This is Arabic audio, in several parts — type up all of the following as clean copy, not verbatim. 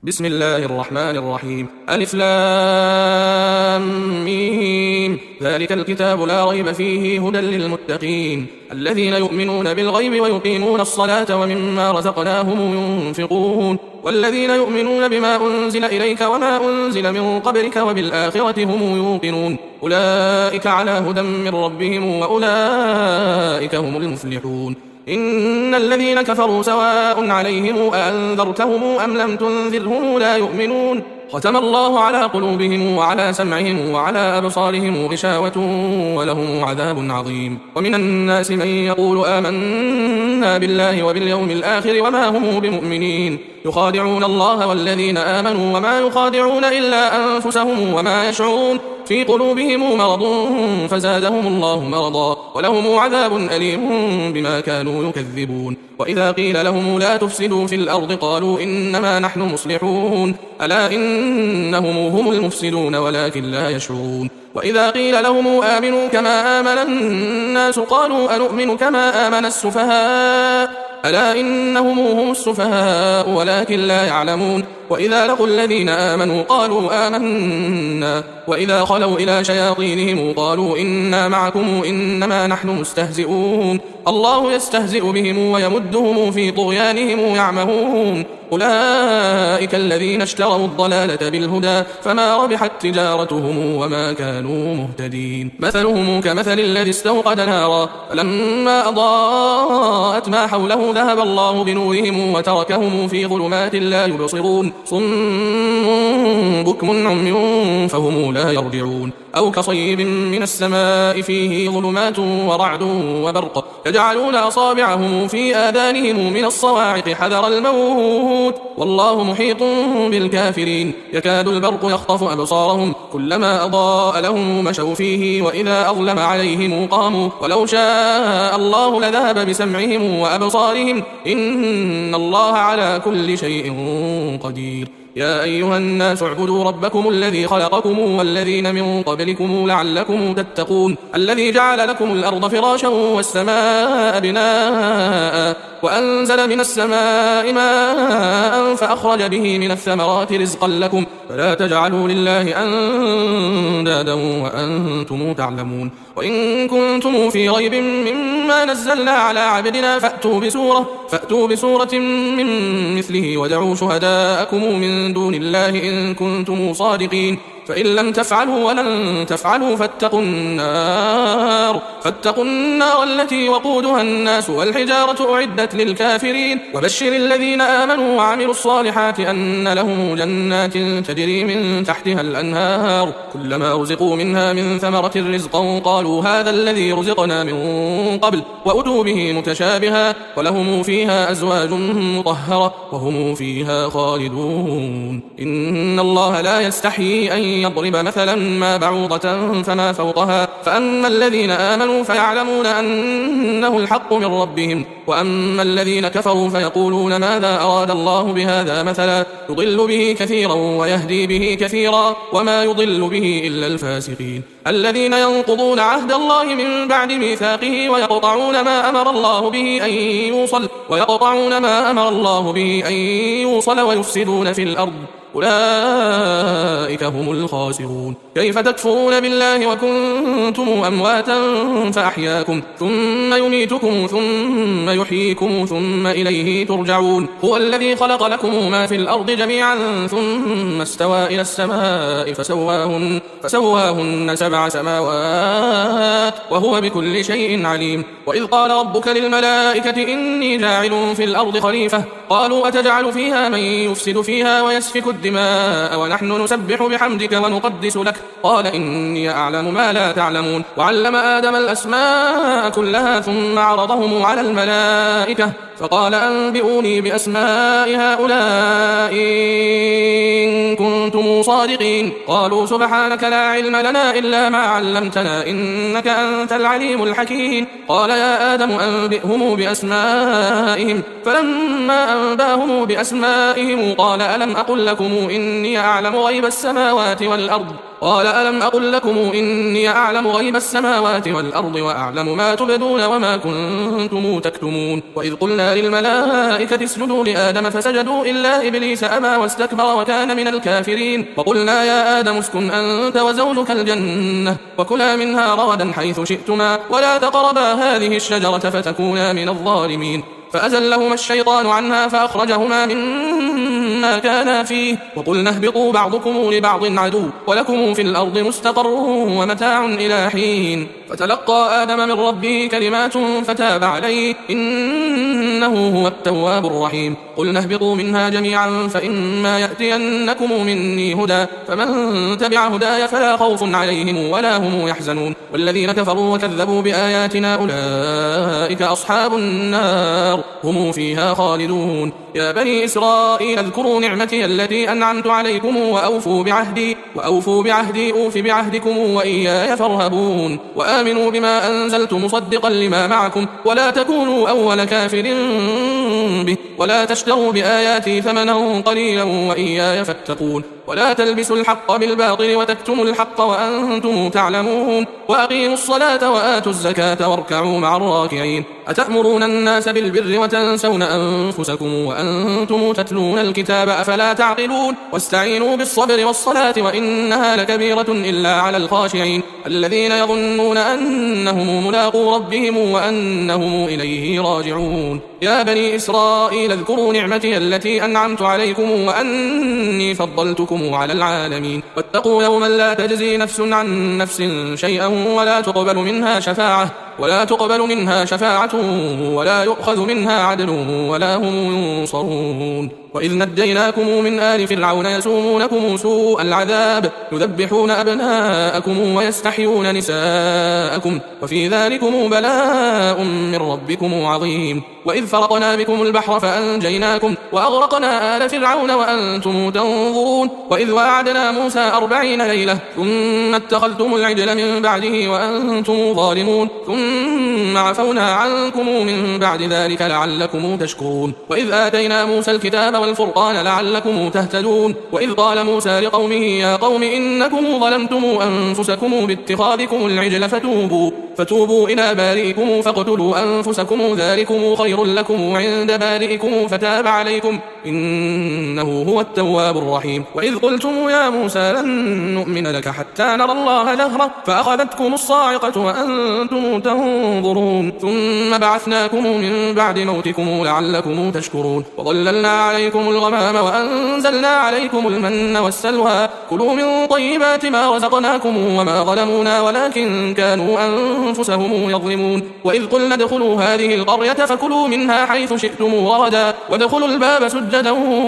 بسم الله الرحمن الرحيم. ألف لام ميم. ذلك الكتاب لا ريب فيه هدى للمتقين الذين يؤمنون بالغيب ويقيمون الصلاة ومما رزقناهم ينفقون والذين يؤمنون بما أنزل إليك وما أنزل من قبلك وبالآخرة هم يوقنون أولئك على هدى من ربهم وأولئك هم المفلحون. إن الذين كفروا سواء عليهم أأنذرتهم أم لم تنذرهم لا يؤمنون ختم الله على قلوبهم وعلى سمعهم وعلى أبصارهم غشاوة ولهم عذاب عظيم. ومن الناس من يقول آمنا بالله وباليوم الآخر وما هم بمؤمنين يخادعون الله والذين آمنوا وما يخادعون إلا أنفسهم وما يشعرون في قلوبهم مرض فزادهم الله مرضا ولهم عذاب أليم بما كانوا يكذبون. وإذا قيل لهم لا تفسدوا في الأرض قالوا إنما نحن مصلحون ألا إنهم هم المفسدون ولكن لا يشعرون. وإذا قيل لهم آمنوا كما آمن الناس قالوا أنؤمن كما آمن السفهاء ألا إنهم هم السفهاء ولكن لا يعلمون. وإذا لقوا الذين آمنوا قالوا آمنا وإذا خلوا إلى شياطينهم قالوا إنا معكم إنما نحن مستهزئون الله يستهزئ بهم ويمدهم في طغيانهم يعمهون. أولئك الذين اشتروا الضلالة بالهدى فما ربحت تجارتهم وما كانوا مهتدين. مثلهم كمثل الذي استوقد نارا فلما أضاءت ما حوله ذهب الله بنورهم وتركهم في ظلمات لا يبصرون صم بكم عمي فهم لا يرجعون. أو كصيب من السماء فيه ظلمات ورعد وبرق يجعلون أصابعهم في آذانهم من الصواعق حذر الموت والله محيط بالكافرين. يكاد البرق يخطف أبصارهم كلما أضاء لهم مشوا فيه وإذا أظلم عليهم قاموا ولو شاء الله لذهب بسمعهم وأبصارهم إن الله على كل شيء قدير. يا أيها الناس اعبدوا ربكم الذي خلقكم والذين من قبلكم لعلكم تتقون الذي جعل لكم الأرض فراشا والسماء بناء وأنزل من السماء ماء فأخرج به من الثمرات رزقا لكم فلا تجعلوا لله أندادا وأنتم تعلمون. وإن كنتم في ريب مما نزلنا على عبدنا فأتوا بسورة من مثله ودعوا شهداءكم من دون الله إن كنتم صادقين فإن لم تفعلوا ولن تفعلوا فاتقوا النار التي وقودها الناس والحجارة أعدت للكافرين. وبشر الذين آمنوا وعملوا الصالحات أن لهم جنات تجري من تحتها الأنهار كلما رزقوا منها من ثمرة رزقا قالوا هذا الذي رزقنا من قبل وأتوا به متشابها ولهم فيها أزواج مطهرة وهم فيها خالدون. إن الله لا يستحيي أن يضرب مثلا ما بعوضة فما فوقها فأما الذين آمنوا فيعلمون أنه الحق من ربهم وأما الذين كفروا فيقولون ماذا أراد الله بهذا مثلا يضل به كثيرا ويهدي به كثيرا وما يضل به إلا الفاسقين الذين ينقضون عهد الله من بعد ميثاقه ويقطعون ما أمر الله به أن يوصل ويفسدون في الأرض أولئك هم الخاسرون. كيف تكفرون بالله وكنتم أمواتا فأحياكم ثم يميتكم ثم يحييكم ثم إليه ترجعون. هو الذي خلق لكم ما في الأرض جميعا ثم استوى إلى السماء فسواهن 7 سماوات وهو بكل شيء عليم. وإذ قال ربك للملائكة إني جاعل في الأرض خليفة قالوا أتجعل فيها من يفسد فيها ويسفك الدماء ونحن نسبح بحمدك ونقدس لك قال إني أعلم ما لا تعلمون. وعلم آدم الأسماء كلها ثم عرضهم على الملائكة فقال أنبئوني بأسماء هؤلاء إن كنتم صادقين قالوا سبحانك لا علم لنا إلا ما علمتنا إنك أنت العليم الحكيم. قال يا آدم أنبئهم بأسمائهم فلما أنباهم بأسمائهم قال ألم أقل لكم إني أعلم غيب السماوات والأرض قال ألم أقل لكم إني أعلم غيب السماوات والأرض وأعلم ما تبدون وما كنتم تكتمون وإذ قلنا للملائكة اسجدوا لآدم فسجدوا إلا إبليس أبى واستكبر وكان من الكافرين وقلنا يا آدم اسكن أنت وزوجك الجنة وكلا منها رغدا حيث شئتما ولا تقربا هذه الشجرة فتكونا من الظالمين فأزلهما الشيطان عنها فأخرجهما مما كانا فيه وقلنا اهبطوا بعضكم لبعض عدو ولكم في الأرض مستقر ومتاع إلى حين فتلقى آدم من ربه كلمات فتاب عليه إنه هو التواب الرحيم قلنا اهبطوا منها جميعا فإما يأتينكم مني هدى فمن تبع هداي فلا خوف عليهم ولا هم يحزنون والذين كفروا وكذبوا بآياتنا أولئك أصحاب النار هم فيها خالدون يا بني إسرائيل اذكروا نعمتي التي أنعمت عليكم وأوفوا بعهدي أوف بعهدكم وإياي فارهبون وآمنوا بما أنزلت مصدقا لما معكم ولا تكونوا أول كافر به ولا تشتروا بآياتي ثمنا قليلا وإياي فاتقون ولا تلبسوا الحق بالباطل وتكتموا الحق وأنتم تعلمون وأقيموا الصلاة وآتوا الزكاة واركعوا مع الراكعين أتأمرون الناس بالبر وتنسون أنفسكم وأنتم تتلون الكتاب أفلا تعقلون واستعينوا بالصبر والصلاة وإنها لكبيرة إلا على الخاشعين الذين يظنون أنهم ملاقو ربهم وأنهم إليه راجعون يا بني إسرائيل اذكروا نعمتي التي أنعمت عليكم وأني فضلتكم على العالمين واتقوا يوما لا تجزي نفس عن نفس شيئا ولا تقبل منها شفاعة ولا يؤخذ منها عدل ولا هم ينصرون وإذ نجيناكم من آل فرعون يسومونكم سوء العذاب يذبحون أبناءكم ويستحيون نساءكم وفي ذلكم بلاء من ربكم عظيم وإذ فرقنا بكم البحر فأنجيناكم وأغرقنا آل فرعون وأنتم تنظرون وإذ واعدنا موسى 40 ليلة ثم اتخذتم العجل من بعده وأنتم ظالمون ثم عفونا عنكم من بعد ذلك لعلكم تشكرون وإذ آتينا موسى الكتاب والفرقان لعلكم تهتدون وإذ قال موسى لقومه يا قوم إنكم ظلمتم أنفسكم باتخاذكم العجل فتوبوا إلى بارئكم فاقتلوا أنفسكم ذلكم خير لكم عند بارئكم فتاب عليكم إنه هو التواب الرحيم وإذ قلتم يا موسى لن نؤمن لك حتى نرى الله جهرة فأخذتكم الصاعقة وأنتم تنظرون ثم بعثناكم من بعد موتكم لعلكم تشكرون وظللنا عليكم الغمام وأنزلنا عليكم المن والسلوى كلوا من طيبات ما رزقناكم وما ظلمونا ولكن كانوا أنفسهم يظلمون وإذ قلنا ادخلوا هذه القرية فكلوا منها حيث شئتم رغدا وادخلوا الباب سجدا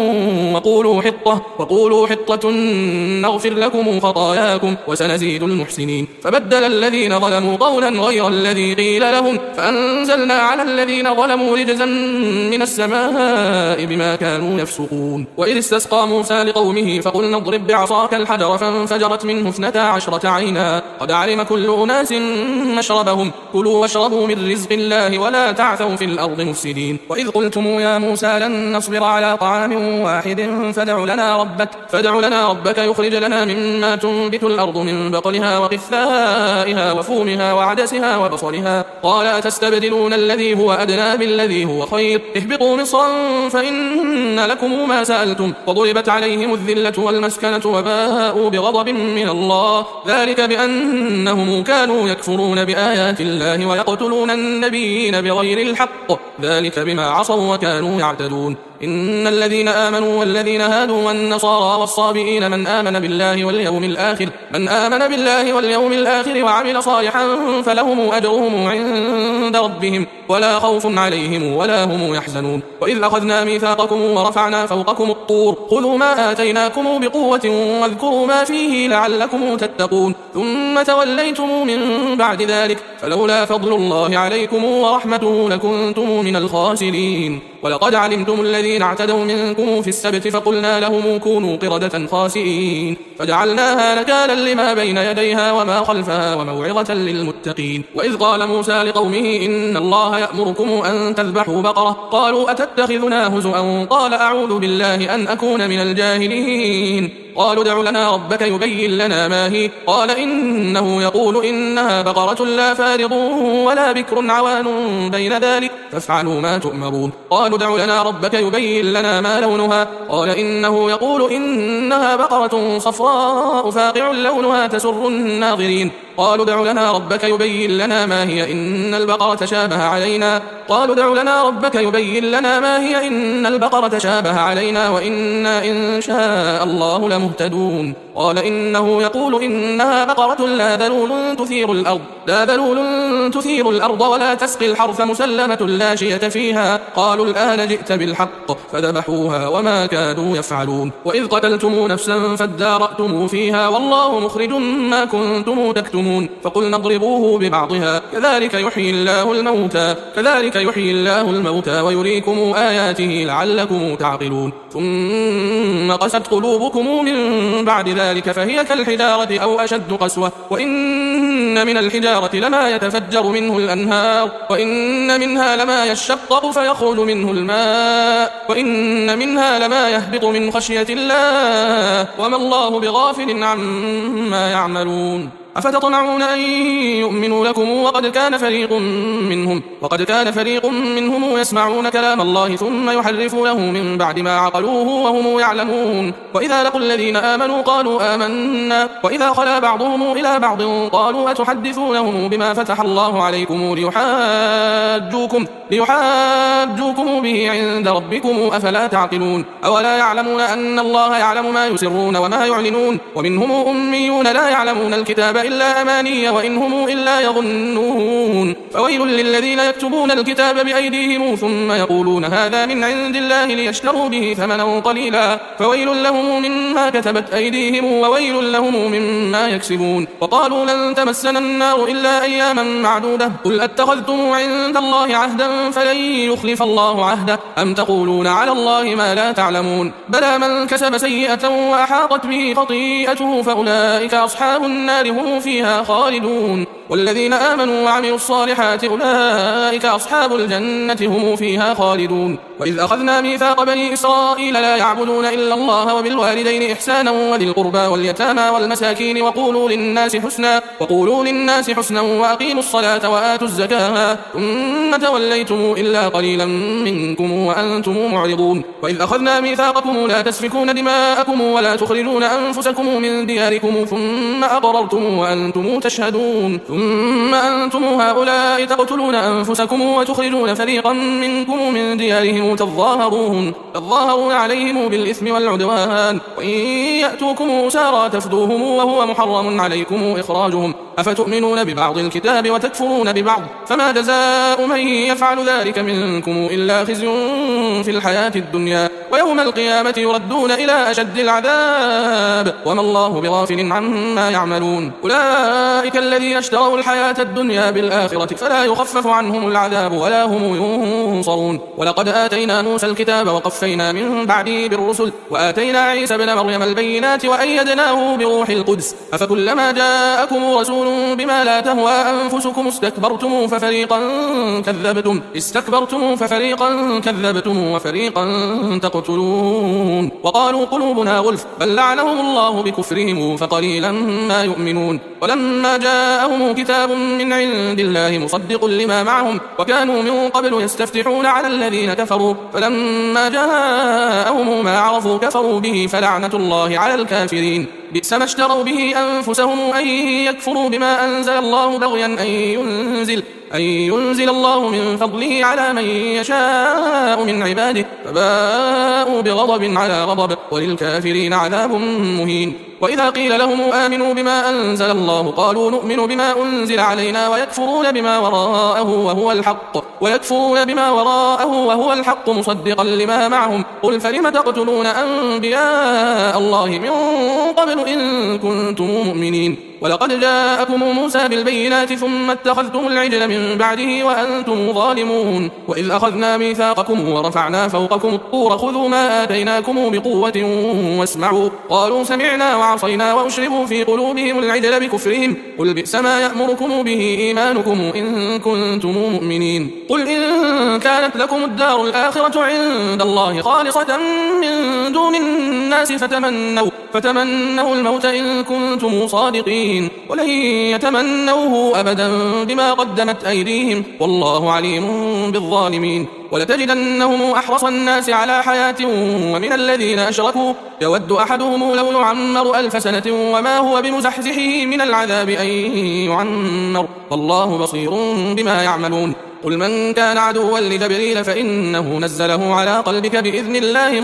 وقولوا حطة نغفر لكم خطاياكم وسنزيد المحسنين فبدل الذين ظلموا قولا غير الذي قيل لهم فأنزلنا على الذين ظلموا رجزا من السماء بما كانوا يفسقون وإذ استسقى موسى لقومه فقلنا اضرب بعصاك الحجر فانفجرت منه 12 عينا قد علم كل أناس مشربهم كلوا واشربوا من رزق الله ولا تعثوا في الأرض مفسدين وإذ قلتم يا موسى لن نصبر على طعام واحد فادع لنا ربك يخرج لنا مما تنبت الأرض من بقلها وقثائها وفومها وعدسها وبصلها قال أتستبدلون الذي هو أدنى بالذي هو خير اهبطوا مصرا فإن لكم ما سألتم وضربت عليهم الذلة والمسكنة وباءوا بغضب من الله ذلك بأنهم كانوا يكفرون بآيات الله ويقتلون النبيين بغير الحق ذلك بما عصوا وكانوا يعتدون إن الذين آمنوا والذين هادوا والنصارى والصابئين من آمن بالله واليوم الآخر وعمل صالحا فلهم أجرهم عند ربهم ولا خوف عليهم ولا هم يحزنون وإذ أخذنا ميثاقكم ورفعنا فوقكم الطور خذوا ما آتيناكم بقوة واذكروا ما فيه لعلكم تتقون ثم توليتم من بعد ذلك فلولا فضل الله عليكم ورحمته لكنتم من الخاسرين ولقد علمتم الذين اعتدوا منكم في السبت فقلنا لهم كونوا قردة خاسئين فجعلناها نكالا لما بين يديها وما خلفها وموعظة للمتقين وإذ قال موسى لقومه إن الله يأمركم أن تذبحوا بقرة قالوا أتتخذنا هزؤا قال أعوذ بالله أن أكون من الجاهلين قالوا ادع لنا ربك يبين لنا ما هي قال إنه يقول إنها بقرة لا فارض ولا بكر عوان بين ذلك فافعلوا ما تؤمرون قالوا ادع لنا ربك يبين لنا ما لونها قال إنه يقول إنها بقرة صفراء فاقع لونها تسر الناظرين قالوا ادع لنا ربك يبين لنا ما هي إن البقرة شابه علينا قالوا ادع لنا ربك يبين لنا ما هي إن البقرة شابه علينا وإنا إن شاء الله لمهتدون قال إنه يقول إنها بقرة لا ذلول تثير الأرض ولا تسقي الحرث مسلمة لا شية فيها قالوا الآن جئت بالحق فذبحوها وما كادوا يفعلون وإذ قتلتم نفسا فادارأتم فيها والله مخرج ما كنتم تكتمون فقلنا اضربوه ببعضها كذلك يحيي الله الموتى ويريكم آياته لعلكم تعقلون ثم قست قلوبكم من بعد ذلك فهي كالحجارة أو أشد قسوة وإن من الحجارة لما يتفجر منه الأنهار وإن منها لما يشقق فيخرج منه الماء وإن منها لما يهبط من خشية الله وما الله بغافل عما يعملون أفتطمعون أن يؤمنوا لكم وقد كان فريق منهم يسمعون كلام الله ثم يحرفونه من بعد ما عقلوه وهم يعلمون وإذا لقوا الذين آمنوا قالوا آمنا وإذا خلا بعضهم إلى بعض قالوا أتحدثونهم بما فتح الله عليكم ليحاجوكم به عند ربكم أفلا تعقلون أولا يعلمون أن الله يعلم ما يسرون وما يعلنون ومنهم أميون لا يعلمون الكتاب إلا أماني وإن هم إلا يظنون فويل للذين يكتبون الكتاب بأيديهم ثم يقولون هذا من عند الله ليشتروا به ثمنا قليلا فويل لهم مما كتبت أيديهم وويل لهم مما يكسبون وقالوا لن تمسنا النار إلا أياما معدودة قل أتخذتم عند الله عهدا فلن يخلف الله عهده أم تقولون على الله ما لا تعلمون بلى من كسب سيئة وأحاطت به خطيئته فأولئك أصحاب النار هم فيها خالدون والذين آمنوا وعملوا الصالحات أولئك أصحاب الجنة هم فيها خالدون وإذ أخذنا ميثاق بني إسرائيل لا يعبدون إلا الله وبالوالدين إحسانا وذي القربى واليتامى والمساكين وقولوا للناس حسنا وأقيموا الصلاة وآتوا الزكاة ثم توليتم إلا قليلا منكم وأنتم معرضون وإذ أخذنا ميثاقكم لا تسفكون دماءكم ولا تخرجون أنفسكم من دياركم ثم أقررتم وأنتم تشهدون ثم أنتم هؤلاء تقتلون أنفسكم وتخرجون فريقا منكم من ديارهم تظاهرون عليهم بالإثم والعدوان وإن يأتوكم أسارى تفدوهم وهو محرم عليكم إخراجهم أفتؤمنون ببعض الكتاب وتكفرون ببعض فما جزاء من يفعل ذلك منكم إلا خزي في الحياة الدنيا ويوم القيامة يردون إلى أشد العذاب وما الله بغافل عما يعملون أولئك الذين اشتروا الحياة الدنيا بالآخرة فلا يخفف عنهم العذاب ولا هم ينصرون ولقد آتينا موسى الكتاب وقفينا من بعده بالرسل وآتينا عيسى ابن مريم البينات وأيدناه بروح القدس أفكلما جاءكم رسول بما لا تهوى أنفسكم استكبرتم ففريقا كذبتم وفريقا تقتلون وقالوا قلوبنا غلف بل لعنهم الله بكفرهم فقليلا ما يؤمنون ولما جاءهم كتاب من عند الله مصدق لما معهم وكانوا من قبل يستفتحون على الذين كفروا فلما جاءهم ما عرفوا كفروا به فلعنة الله على الكافرين بئس ما اشتروا به أنفسهم أن يكفروا بما أنزل الله بغيا أن ينزل الله من فضله على من يشاء من عباده فباءوا بغضب على غضب وللكافرين عذاب مهين وإذا قيل لهم آمنوا بما أنزل الله قالوا نؤمن بما أنزل علينا ويكفرون بما وراءه وهو الحق مصدقا لما معهم قل فلم تقتلون أنبياء الله من قبل إن كنتم مؤمنين ولقد جاءكم موسى بالبينات ثم اتخذتم العجل من بعده وأنتم ظالمون وإذ أخذنا ميثاقكم ورفعنا فوقكم الطور خذوا ما آتيناكم بقوة واسمعوا قالوا سمعنا وعصينا وأشربوا في قلوبهم العجل بكفرهم قل بئس ما يأمركم به إيمانكم إن كنتم مؤمنين قل إن كانت لكم الدار الآخرة عند الله خالصة من دون الناس فتمنوا الموت إن كنتم صادقين ولن يتمنوه أبدا بما قدمت أيديهم والله عليم بالظالمين ولتجدنهم أحرص الناس على حياة ومن الذين أشركوا يود أحدهم لو يعمر 1000 سنة وما هو بمزحزحه من العذاب أن يعمر والله بصير بما يعملون قل من كان عدوا لجبريل فإنه نزله على قلبك بإذن الله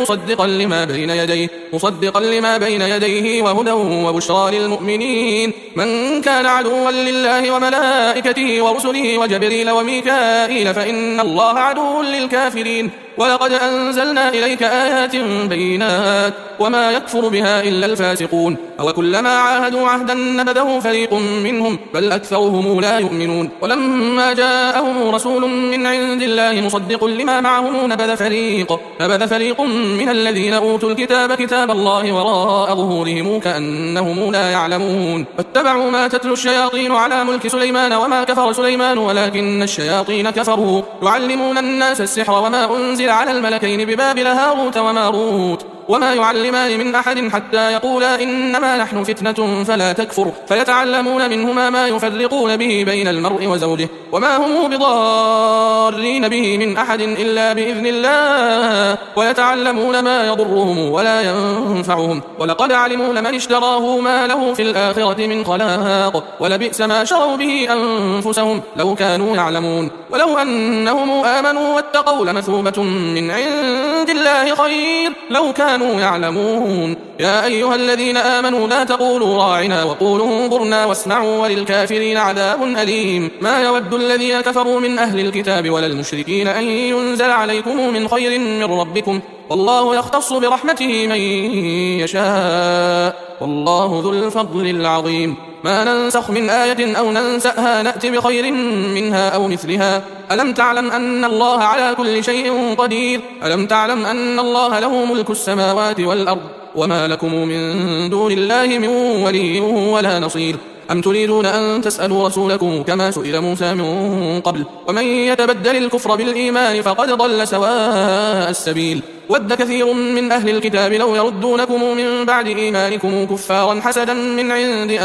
مصدقا لما بين يديه وهدى وبشرى للمؤمنين من كان عدوا لله وملائكته ورسله وجبريل وميكائيل فإن الله عدو للكافرين ولقد أنزلنا إليك آيات بينات وما يكفر بها إلا الفاسقون أوكلما عاهدوا عهدا نبذه فريق منهم بل أكثرهم لا يؤمنون ولما جاءهم رسول من عند الله مصدق لما معهم نبذ فريق من الذين أوتوا الكتاب كتاب الله وراء ظهورهم كأنهم لا يعلمون واتبعوا ما تتلو الشياطين على ملك سليمان وما كفر سليمان ولكن الشياطين كفروا يعلمون الناس السحر وما أنزل على الملكين ببابل هاروت وماروت وما يعلمان من أحد حتى يقولا إنما نحن فتنة فلا تكفر فيتعلمون منهما ما يفرقون به بين المرء وزوجه وما هم بضارين به من أحد إلا بإذن الله ويتعلمون ما يضرهم ولا ينفعهم ولقد علموا لمن اشتراه ما له في الآخرة من خلاق ولبئس ما شروا به أنفسهم لو كانوا يعلمون ولو أنهم آمنوا واتقوا لمثوبة من عند الله خير لو كانوا يعلمون يا أيها الذين آمنوا لا تقولوا راعنا وقولوا انظرنا واسمعوا وللكافرين عذاب أليم ما يود الذين كفروا من أهل الكتاب ولا المشركين أن ينزل عليكم من خير من ربكم والله يختص برحمته من يشاء والله ذو الفضل العظيم ما ننسخ من آية أو ننسأها نأتي بخير منها أو مثلها ألم تعلم أن الله على كل شيء قدير ألم تعلم أن الله له ملك السماوات والأرض وما لكم من دون الله من ولي ولا نصير أم تريدون أن تسألوا رسولكم كما سئل موسى من قبل ومن يتبدل الكفر بالإيمان فقد ضل سواء السبيل ود كثير من أهل الكتاب لو يردونكم من بعد إيمانكم كفارا حسدا من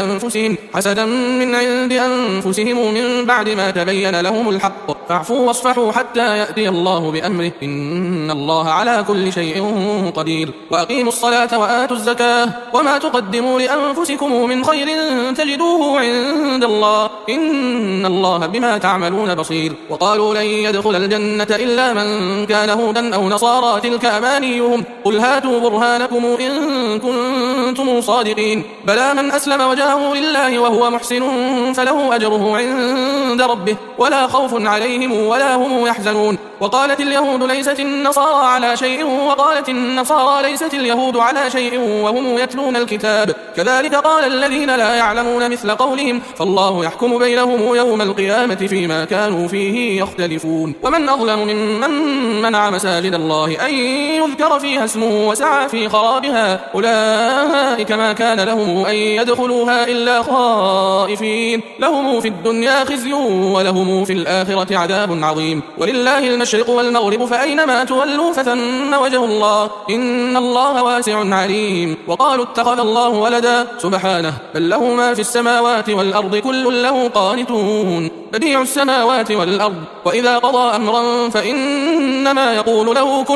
عند أنفسهم من بعد ما تبين لهم الحق فاعفوا واصفحوا حتى يأتي الله بأمره إن الله على كل شيء قدير وأقيموا الصلاة وآتوا الزكاة وما تقدموا لأنفسكم من خير تجدوه عند الله إن الله بما تعملون بصير وقالوا لن يدخل الجنة إلا من كان هودا أو نصارى تلك أمانيهم قل هاتوا برهانكم إن كنتم صادقين بلى من أسلم وجهه لله وهو محسن فله أجره عند ربه ولا خوف عليهم ولا هم يحزنون وقالت اليهود ليست النصارى على شيء وقالت النصارى ليست اليهود على شيء وهم يتلون الكتاب كذلك قال الذين لا يعلمون مثل قولهم فالله يحكم بينهم يوم القيامة فيما كانوا فيه يختلفون ومن أظلم ممن منع مساجد الله أن يذكر فيها اسمه وسعى في خرابها أولئك ما كان لهم أن يدخلوها إلا خائفين لهم في الدنيا خزي ولهم في الآخرة عذاب عظيم ولله المشرق والمغرب فأينما تولوا فثم وجه الله إن الله واسع عليم وقالوا اتخذ الله ولدا سبحانه بل له ما في السماوات والأرض كل له قانتون بديع السماوات والأرض وإذا قضى أمرا فإنما يقول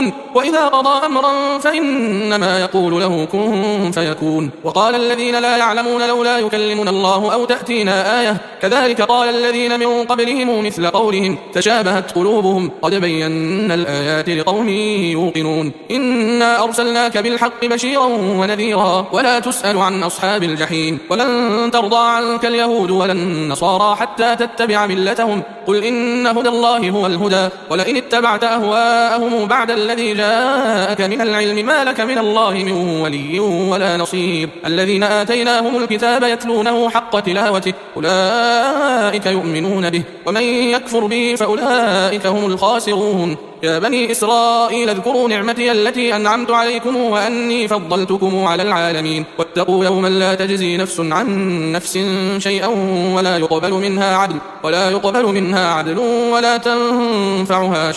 له كن فيكون وقال الذين لا يعلمون لولا يكلمنا الله أو تأتينا آية كذلك قال الذين من قبلهم مثل قولهم تشابهت قلوبهم قد بينا الآيات لقوم يوقنون إنا أرسلناك بالحق بشيرا ونذيرا ولا تسأل عن أصحاب الجحيم ولن ترضى عنك اليهود ولا النصارى حتى تتبع واتبع ملتهم قل إن هدى الله هو الهدى ولئن اتبعت أهواءهم بعد الذي جاءك من العلم ما لك من الله من ولي ولا نصير الذين آتيناهم الكتاب يتلونه حق تلاوته أولئك يؤمنون به ومن يكفر به فأولئك هم الخاسرون يا بني إسرائيل اذكروا نعمتي التي أنعمت عليكم وأني فضلتكم على العالمين واتقوا يوما لا تجزي نفس عن نفس شيئا ولا يقبل منها عدل ولا تنفعها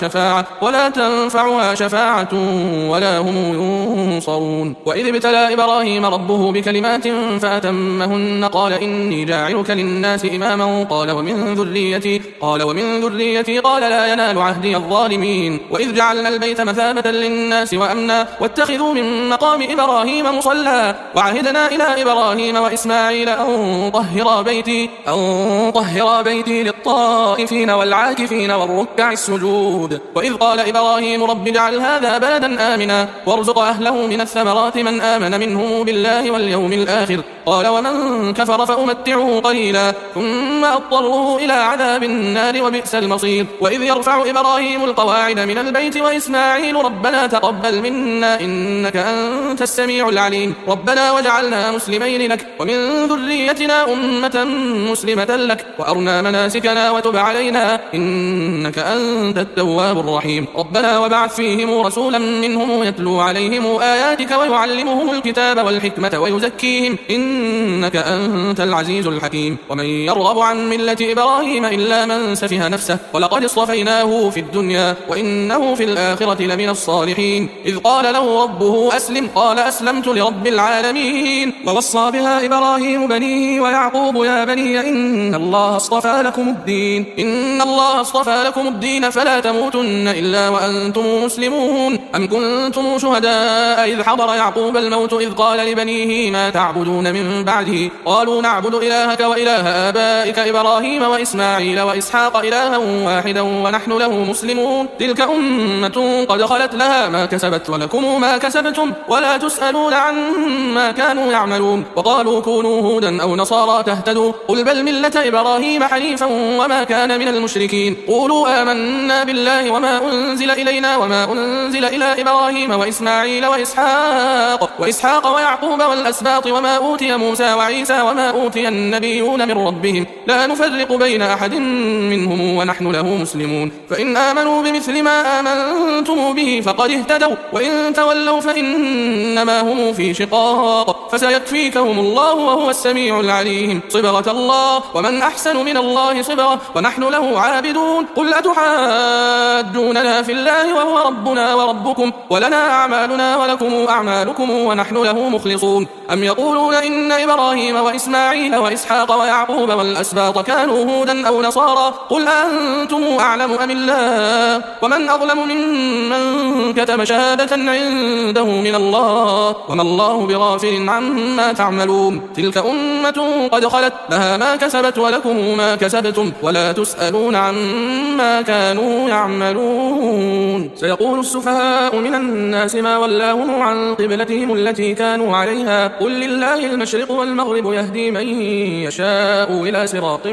شفاعة ولا هم ينصرون وإذ ابتلى إبراهيم ربه بكلمات فأتمهن قال إني جاعلك للناس إماما قال ومن ذريتي قال لا ينال عهدي الظالمين وإذ جعلنا البيت مثابة للناس وأمنا واتخذوا من مقام إبراهيم مصلى وعهدنا إلى إبراهيم وإسماعيل أن طهرا بيتي للطائفين والعاكفين والركع السجود وإذ قال إبراهيم رب اجعل هذا بلدا آمنا وارزق أهله من الثمرات من آمن منهم بالله واليوم الآخر قال ومن كفر فأمتعه قليلا ثم أضطره إلى عذاب النار وبئس المصير وإذ يرفع إبراهيم القواعد من البيت وإسماعيل ربنا تقبل منا إنك أنت السميع العليم ربنا واجعلنا مسلمين لك ومن ذريتنا أمة مسلمة لك وأرنا مناسكنا وتب علينا إنك أنت التواب الرحيم ربنا وبعث فيهم رسولا منهم يتلو عليهم آياتك ويعلمهم الكتاب والحكمة ويزكيهم إنك أنت العزيز الحكيم ومن يرغب عن ملة إبراهيم إلا من سفه نفسه ولقد اصطفيناه في الدنيا وإنه في الآخرة لمن الصالحين إذ قال له ربه أسلم قال أسلمت لرب العالمين ووصى بها إبراهيم بنيه ويعقوب يا بني إن الله اصطفى لكم الدين فلا تموتن إلا وأنتم مسلمون أم كنتم شهداء إذ حضر يعقوب الموت إذ قال لبنيه ما تعبدون من بعده قالوا نعبد إلهك وإله آبائك إبراهيم وإسماعيل وإسحاق إلها واحدا ونحن له مسلمون تلك أمة قد خلت لها ما كسبت ولكم ما كسبتم ولا تسألون عما كانوا يعملون وقالوا كونوا هودا أو نصارى تهتدوا قل بل ملة إبراهيم حنيفا وما كان من المشركين قولوا آمنا بالله وما أنزل إلينا وما أنزل إلى إبراهيم وإسماعيل وإسحاق ويعقوب والأسباط وما أوتي موسى وعيسى وما أوتي النبيون من ربهم لا نفرق بين أحد منهم ونحن له مسلمون فإن آمنوا بمثل ما آمنتم به فقد اهتدوا وإن تولوا فإنما هم في شقاق فسيكفيكهم الله وهو السميع العليم صبغة الله ومن أحسن من الله صبغة ونحن له عابدون قل أتحاجوننا في الله وهو ربنا وربكم ولنا أعمالنا ولكم أعمالكم ونحن له مخلصون أم يقولون إن إبراهيم وإسماعيل وإسحاق ويعقوب والأسباط كانوا هودا أو نصارى قل أنتم أعلم أم الله ومن أظلم ممن كتم شهادة عنده من الله وما الله بغافل عما تعملون تلك أمة قد خلت لها ما كسبت ولكم ما كسبتم ولا تسألون عما كانوا يعملون سيقول السفهاء من الناس ما ولاهم عن قبلتهم التي كانوا عليها قل لله المشرق والمغرب يهدي من يشاء إلى صراط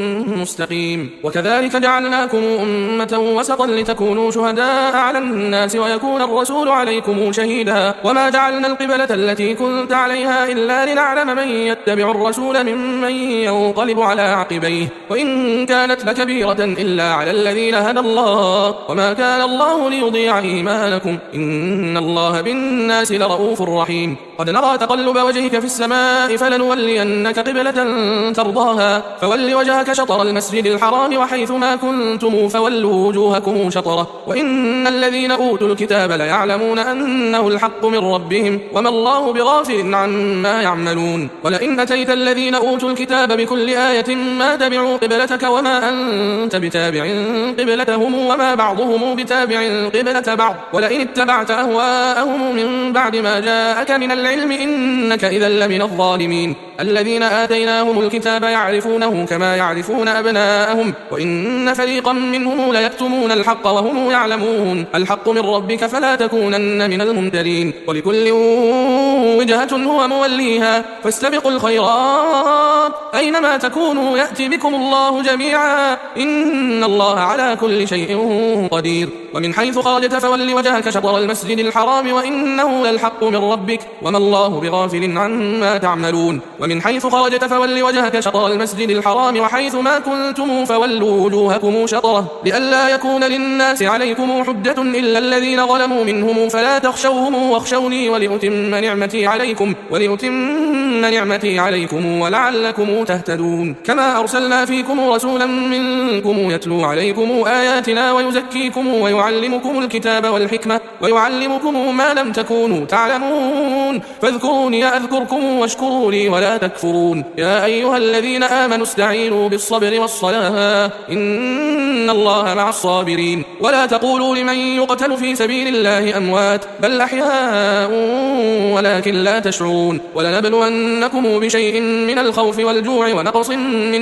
مستقيم وكذلك جعلناكم أمة وسطا لتكونوا شهداء على الناس ويكون الرسول عليكم شهيدا وما جعلنا القبلة التي كنت عليها إلا لنعلم من يتبع الرسول ممن ينقلب على عقبيه وإن كانت لكبيرة إلا على الذين هدى الله وما كان الله ليضيع إيمانكم إن الله بالناس لرؤوف رحيم قد نرى تقلب وجهك في السماء فلنولينك قبلة ترضاها فول وجهك شطر المسجد الحرام وحيث ما كنتم فولوا وجوهكم شطره وإن الذين أوتوا الكتاب ليعلمون أنه الحق من ربهم وما الله بغافل عما يعملون ولئن أتيت الذين أوتوا الكتاب بكل آية ما تبعوا قبلتك وما أنت بتابع قبلتهم وما بعضهم بتابع قبلة بعض ولئن اتبعت أهواءهم من بعد ما جاءك من العلم إنك إذا لمن الظالمين الذين آتيناهم الكتاب يعرفونه كما يعرفون أبناءهم وإن فريقا منهم ليكتمون الحق وهم يعلمون الحق من ربك فلا تكونن من الممترين ولكل وجهة هو موليها فاستبقوا الخيرات أينما تكونوا يأتي بكم الله جميعا إن الله على كل شيء قدير ومن حيث خرجت فول وجهك شطر المسجد الحرام وإنه للحق من ربك وما الله بغافل عما تعملون ومن حيث خرجت فول وجهك شطر المسجد الحرام وحيث ما كنتم فولوا وجوهكم شطره لئلا يكون للناس عليكم حجة إلا الذين ظلموا منهم فلا تخشوهم واخشوني ولأتم نعمتي عليكم ولعلكم تهتدون كما أرسلنا فيكم رسولا منكم يتلو عليكم آياتنا ويزكيكم ويعلمكم الكتاب والحكمة ويعلمكم ما لم تكونوا تعلمون فاذكروني أذكركم واشكروا لي ولا تكفرون يا أيها الذين آمنوا استعينوا بالصبر والصلاة إن الله مع الصابرين ولا تقولوا لمن يقتل في سبيل الله أموات بل أحياء ولكن لا تشعرون ولنبلونكم بشيء من الخوف والجوع ونقص من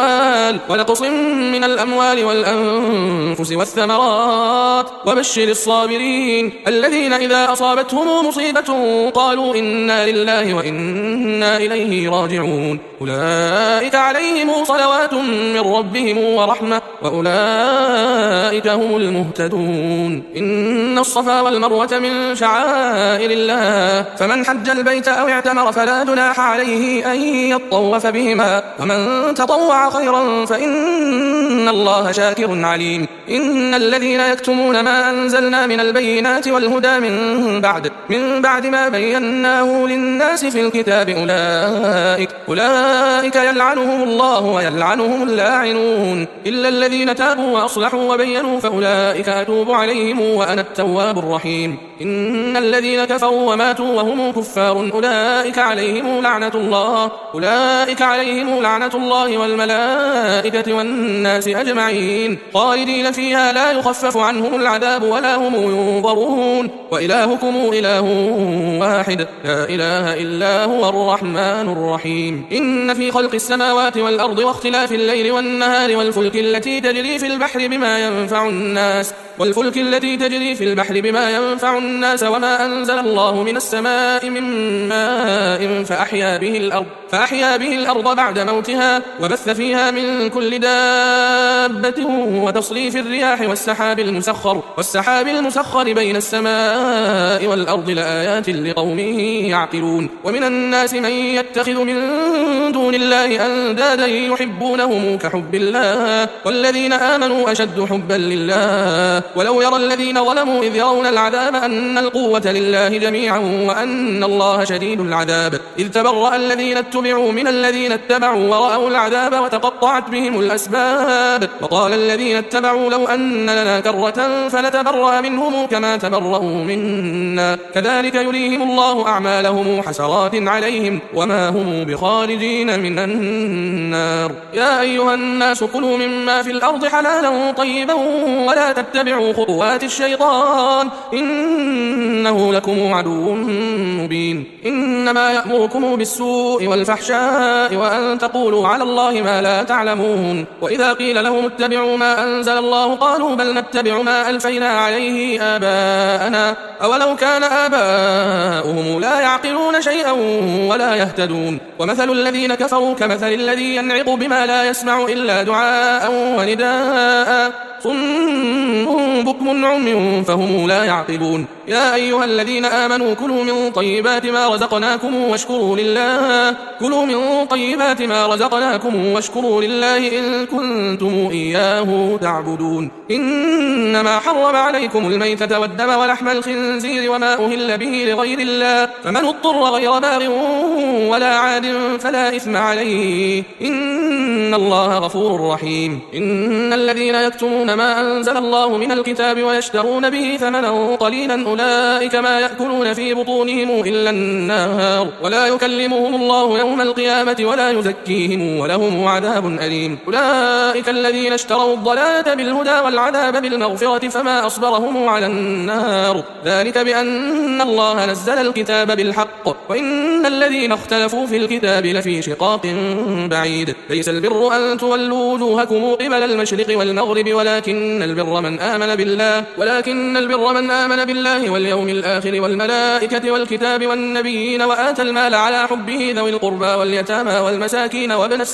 الأموال والأنفس والثمرات وبشر الصابرين الذين إذا أصابتهم مصيبة قالوا إنا لله وإنا إليه راجعون أولئك عليهم صلوات من ربهم ورحمة وأولئك هم المهتدون إن الصفا والمروة من شعائر الله فمن حج البيت أو اعتمر فلا جناح عليه أن يطوف بهما ومن تطوع خيرا فإن الله شاكر عليم إن الذين يكتمون ما أنزلنا من البينات والهدى من بعد ما بيناه للناس في الكتاب أولئك يلعنهم الله ويلعنهم اللاعنون إلا الذين تابوا وأصلحوا وبينوا فأولئك أتوب عليهم وأنا التواب الرحيم إن الذين كفروا وماتوا وهم كفار أولئك عليهم لعنة الله والملائكة والناس أجمعين خالدين فيها لا يخفف عنهم العذاب ولا هم ينظرون وإلهكم إله واحد لا إله إلا هو الرحمن الرحيم إن في خلق السماوات والأرض واختلاف الليل والنهار والفلك التي تجري في البحر بما ينفع الناس وما أنزل الله من السماء من ماء فأحيا به الأرض بعد موتها وبث فيها من كل دابة وتصريف الرياح والسحاب المسخر بين السماء والأرض لآيات لقوم يعقلون ومن الناس من يتخذ من دون الله أندادا يحبونهم كحب الله والذين آمنوا أشد حبا لله ولو يرى الذين ظلموا إذ يرون العذاب أن القوة لله جميعا وأن الله شديد العذاب إذ تبرأ الذين اتبعوا من الذين اتبعوا ورأوا العذاب وتقطعت بهم الأسباب وقال الذين اتبعوا لو أن لنا كرة فنتبرأ منهم كما تبرأوا منا كذلك يريهم الله أعمالهم حسرات عليهم وما هم بخارجين من النار يا أيها الناس كلوا مما في الأرض حلالا طيبا ولا تتبعوا خطوات الشيطان إنه لكم عدو مبين إنما يأمركم بالسوء والفحشاء وأن تقولوا على الله ما لا تعلمون وإذا قيل لهم اتبعوا ما أنزل الله قالوا بل نتبع ما ألفينا عليه آباءنا أولو كان آباؤهم لا يعقلون شيئا ولا يهتدون ومثل الذين كفروا كمثل الذي ينعق بما لا يسمع إلا دعاء ونداء صم بكم عمي فهم لا يعقلون يا أيها الذين آمنوا كلوا من طيبات ما رزقناكم واشكروا لله إن كنتم إياه تعبدون إنما حرم عليكم الميتة والدم ولحم الخنزير وما أهل به لغير الله فمن اضطر غير باغ ولا عاد فلا إثم عليه إن الله غفور رحيم إن الذين يكتمون ما أنزل الله من الكتاب ويشترون به ثمنا قليلا أولئك ما يأكلون في بطونهم إلا النار ولا يكلمهم الله يوم القيامة ولا يزكيهم ولهم عذاب أليم. أولئك الذين اشتروا الضلالة بالهدى والعذاب بالمغفرة فما أصبرهم على النار ذلك بأن الله نزل الكتاب بالحق وإن الذين اختلفوا في الكتاب لفي شقاق بعيد. ليس البر أن تولوا وجوهكم قبل المشرق والمغرب ولكن البر من آمن بالله واليوم الآخر والملائكة والكتاب والنبيين وآتى المال على حبه ذوي القربى واليتامى والمساكين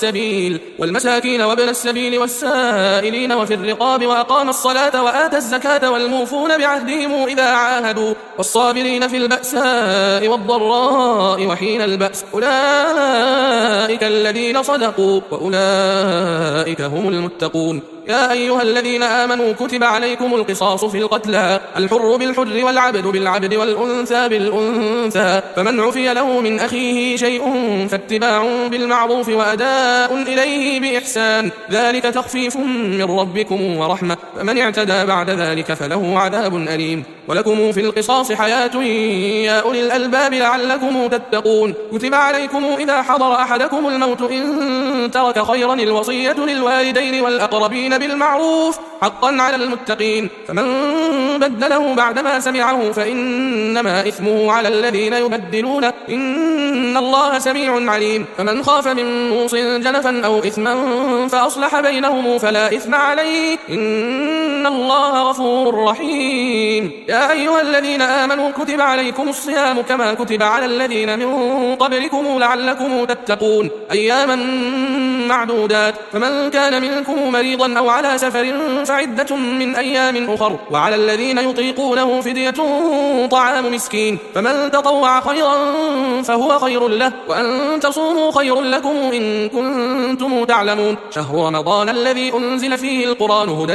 وابن السبيل والسائلين وفي الرقاب وأقام الصلاة وآتى الزكاة والموفون بعهدهم إذا عاهدوا والصابرين في البأساء والضراء وحين البأس أولئك الذين صدقوا وأولئك هم المتقون. يا أيها الذين آمنوا كتب عليكم القصاص في القتلى الحر بالحر والعبد بالعبد والأنثى بالأنثى فمن عفي له من أخيه شيء فاتباع بالمعروف وأداء إليه بإحسان ذلك تخفيف من ربكم ورحمة فمن اعتدى بعد ذلك فله عذاب أليم. ولكم في القصاص حياة يا أولي الألباب لعلكم تتقون. كتب عليكم إذا حضر أحدكم الموت إن ترك خيرا الوصية للوالدين والأقربين بالمعروف حقا على المتقين فمن بدله بعدما سمعه فإنما إثمه على الذين يبدلون إن الله سميع عليم. فمن خاف من موص جنفا أو إثما فأصلح بينهم فلا إثم عليه إن الله غفور رحيم. يا أيها الذين آمنوا كتب عليكم الصيام كما كتب على الذين من قبلكم لعلكم تتقون أياما معدودات فمن كان منكم مريضا أو على سفر فعدة من أيام أخر وعلى الذين يطيقونه فدية طعام مسكين فمن تطوع خيرا فهو خير له وأن تصوموا خير لكم إن كنتم تعلمون. شهر رمضان الذي أنزل فيه القرآن هدى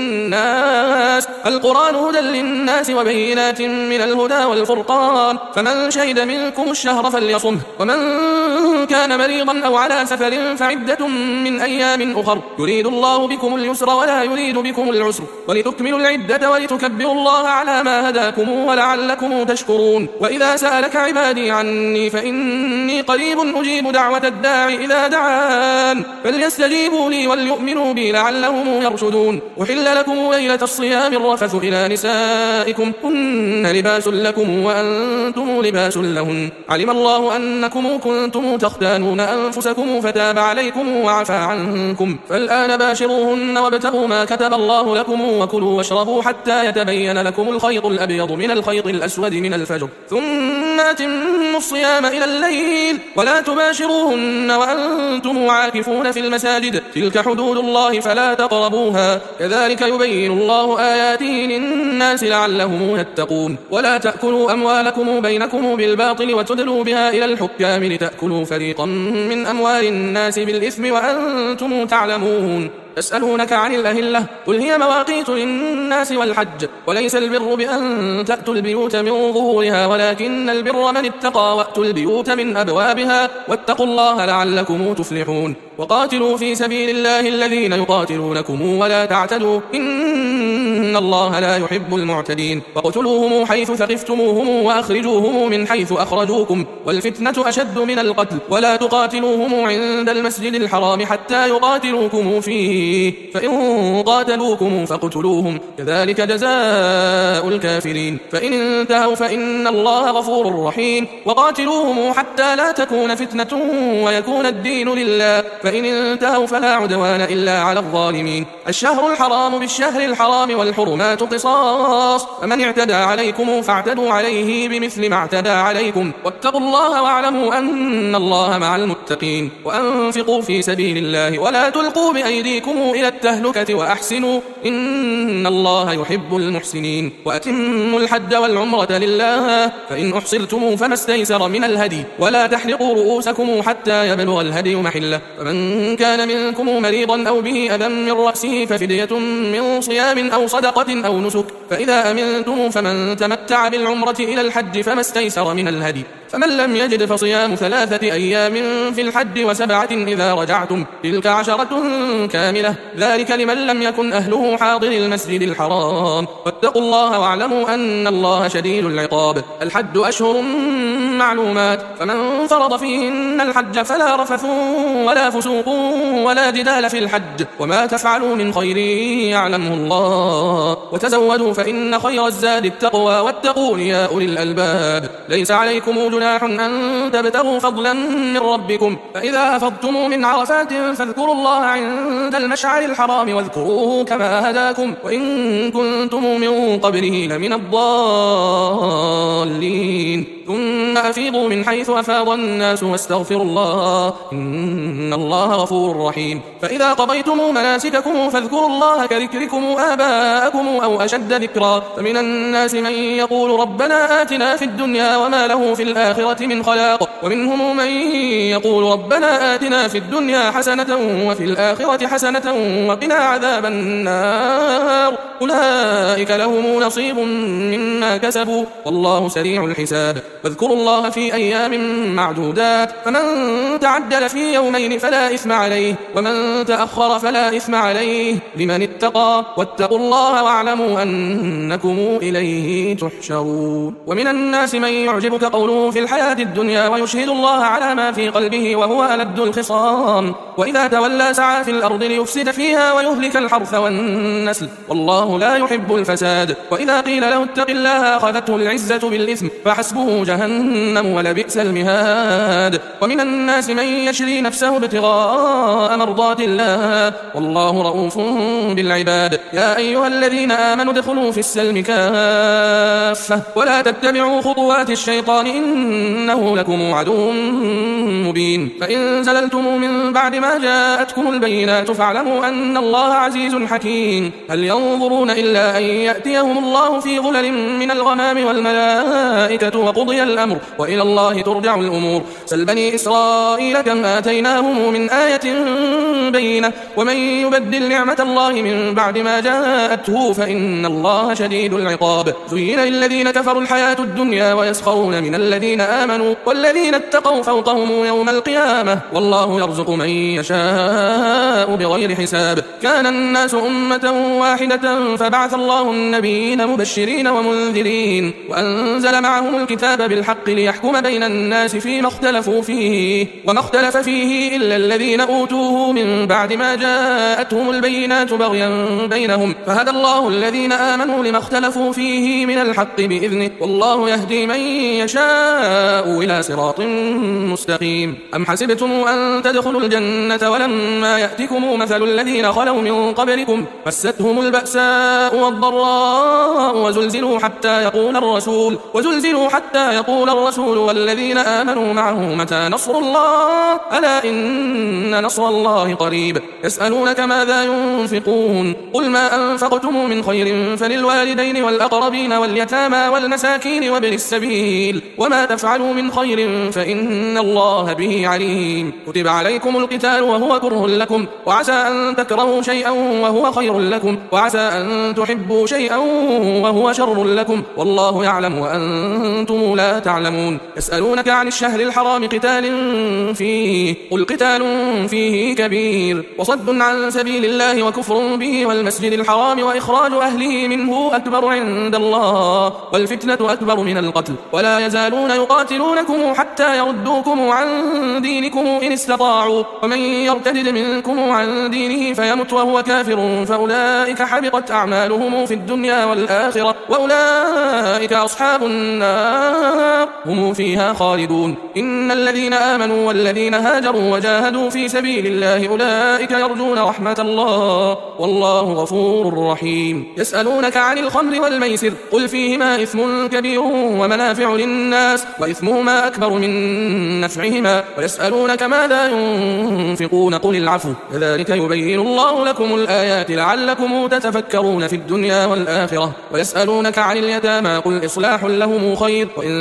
للناس وبينات من الهدى والفرقان فمن شهد منكم الشهر فليصمه ومن كان مريضا أو على سفر فعدة من أيام أخر يريد الله بكم اليسر ولا يريد بكم العسر ولتكملوا العدة ولتكبروا الله على ما هداكم ولعلكم تشكرون. وإذا سألك عبادي عني فإني قريب أجيب دعوة الداعي إذا دعان فليستجيبوا لي وليؤمنوا بي لعلهم يرشدون. أحل لكم ليلة الصيام الرفث إلى نسائكم هن لباس لكم وأنتم لباس لهن علم الله أنكم كنتم تختانون أنفسكم فتاب عليكم وعفى عنكم فالآن باشروهن وابتغوا ما كتب الله لكم وكلوا واشربوا حتى يتبين لكم الخيط الأبيض من الخيط الأسود من الفجر ثم أتموا الصيام إلى الليل ولا تباشروهن وأنتم عاكفون في المساجد تلك حدود الله فلا تقربوها كذلك يبين الله آياته للناس لعلهم يتقون. ولا تأكلوا أموالكم بينكم بالباطل وتدلوا بها إلى الحكام لتأكلوا فريقا من أموال الناس بالإثم وأنتم تعلمون. يسألونك عن الأهلة قل هي مواقيت للناس والحج وليس البر بأن تأتوا البيوت من ظهورها ولكن البر من اتقى وأتوا البيوت من أبوابها واتقوا الله لعلكم تفلحون. وقاتلوا في سبيل الله الذين يقاتلونكم ولا تعتدوا إن الله لا يحب المعتدين. وقتلوهم حيث ثقفتموهم وأخرجوهم من حيث أخرجوكم والفتنة أشد من القتل ولا تقاتلوهم عند المسجد الحرام حتى يقاتلوكم فيه فإن قاتلوكم فاقتلوهم كذلك جزاء الكافرين فإن انتهوا فإن الله غفور رحيم. وقاتلوهم حتى لا تكون فتنة ويكون الدين لله فإن انتهوا فلا عدوان إلا على الظالمين. الشهر الحرام بالشهر الحرام والحرمات قصاص فمن اعتدى عليكم فاعتدوا عليه بمثل ما اعتدى عليكم واتقوا الله واعلموا أن الله مع المتقين. وأنفقوا في سبيل الله ولا تلقوا بأيديكم إلى التهلكة وأحسنوا إن الله يحب المحسنين. وأتموا الحج والعمرة لله فإن أحصرتم فما استيسر من الهدي ولا تحلقوا رؤوسكم حتى يبلغ الهدي محله فمن كان منكم مريضا أو به أذى من رأسه ففدية من صيام أو صدقة أو نسك فإذا أمنتم فمن تمتع بالعمرة إلى الحج فما استيسر من الهدي فمن لم يجد فصيام 3 أيام في الحج و7 إذا رجعتم تلك 10 كاملة ذلك لمن لم يكن أهله حاضر المسجد الحرام واتقوا الله واعلموا أن الله شديد العقاب الحج أشهر معلومات فمن فرض فيهن الحج فلا رفث ولا فسوق ولا جدال في الحج وما تفعلوا من خير يعلمه الله وتزودوا فإن خير الزاد التقوى واتقون يا أولي الألباب ليس عليكم جناح أن تبتغوا فضلا من ربكم فإذا أفضتم من عرفات فاذكروا الله عند المشعر الحرام واذكروه كما هداكم وإن كنتم من قبله لمن الضالين ثم أفيضوا من حيث أفاض الناس واستغفروا الله إن الله غفور رحيم فإذا قضيتم مناسككم فاذكروا الله كذكركم آباءكم أو أشد ذكرا فمن الناس من يقول ربنا آتنا في الدنيا وما له في الآخرة من خلاق ومنهم من يقول ربنا آتنا في الدنيا حسنة وفي الآخرة حسنة وقنا عذاب النار أولئك لهم نصيب مما كسبوا والله سريع الحساب واذكروا الله في أيام معدودات فمن تعجل في يومين فلا إثم عليه ومن تأخر فلا إثم عليه لمن اتقى واتقوا الله واعلموا أنكم إليه تحشرون ومن الناس من يعجبك قوله في الحياة الدنيا ويشهد الله على ما في قلبه وهو ألد الخصام وإذا تولى سعى في الأرض ليفسد فيها ويهلك الحرث والنسل والله لا يحب الفساد وإذا قيل له اتق الله أخذته العزة بالإثم فحسبه جهنم ولبئس المهاد ومن الناس من يشري نفسه ابتغاء مرضات الله والله رؤوف بالعباد يا أيها الذين آمنوا ادخلوا في السلم كافة ولا تتبعوا خطوات الشيطان إنه لكم عدو مبين فإن زللتم من بعد ما جاءتكم البينات فاعلموا أن الله عزيز حكيم هل ينظرون إلا أن يأتيهم الله في ظلل من الغمام والملائكة وقضي الأمر وإلى الله ترجع الأمور سل بني إسرائيل كم آتيناهم من آية بينة ومن يبدل نعمة الله من بعد ما جاءته فإن الله شديد العقاب زين للذين كفروا الحياة الدنيا ويسخرون من الذين آمنوا والذين اتقوا فوقهم يوم القيامة والله يرزق من يشاء بغير حساب كان الناس أمة واحدة فبعث الله النبيين مبشرين ومنذرين وأنزل معهم الكتاب بالحق ليحكم بين الناس فيما اختلفوا فيه وما اختلف فيه إلا الذين أوتوه من بعد ما جاءتهم البينات بغيا بينهم فهدى الله الذين آمنوا لما اختلفوا فيه من الحق بإذنه والله يهدي من يشاء إلى صراط مستقيم أم حسبتم أن تدخلوا الجنة ولما يأتكم مثل الذين خلوا من قبلكم مستهم البأساء والضراء وزلزلوا حتى يقول الرسول والذين آمنوا معه متى نصر الله ألا إن نصر الله قريب يسألونك ماذا ينفقون قل ما أنفقتم من خير فللوالدين والأقربين واليتامى والمساكين وابن السبيل وما تفعلوا من خير فإن الله به عليم كتب عليكم القتال وهو كره لكم وعسى أن تكرهوا شيئا وهو خير لكم وعسى أن تحبوا شيئا وهو شر لكم والله يعلم وأنتم لا تعلمون يسألونك عن الشهر الحرام قتال فيه قل قتال فيه كبير وصد عن سبيل الله وكفر به والمسجد الحرام وإخراج أهله منه أكبر عند الله والفتنة أكبر من القتل ولا يزالون يقاتلونكم حتى يردوكم عن دينكم إن استطاعوا ومن يرتد منكم عن دينه فيمت وهو كافر فأولئك حبطت أعمالهم في الدنيا والآخرة وأولئك أصحاب النار هم فيها خالدون إن الذين آمنوا والذين هاجروا وجاهدوا في سبيل الله أولئك يرجون رحمة الله والله غفور رحيم يسألونك عن الخمر والميسر قل فيهما إثم كبير ومنافع للناس وإثمهما أكبر من نفعهما ويسألونك ماذا ينفقون قل العفو كذلك يبين الله لكم الآيات لعلكم تتفكرون في الدنيا والآخرة ويسألونك عن اليتامى قل إصلاح لهم خير وإن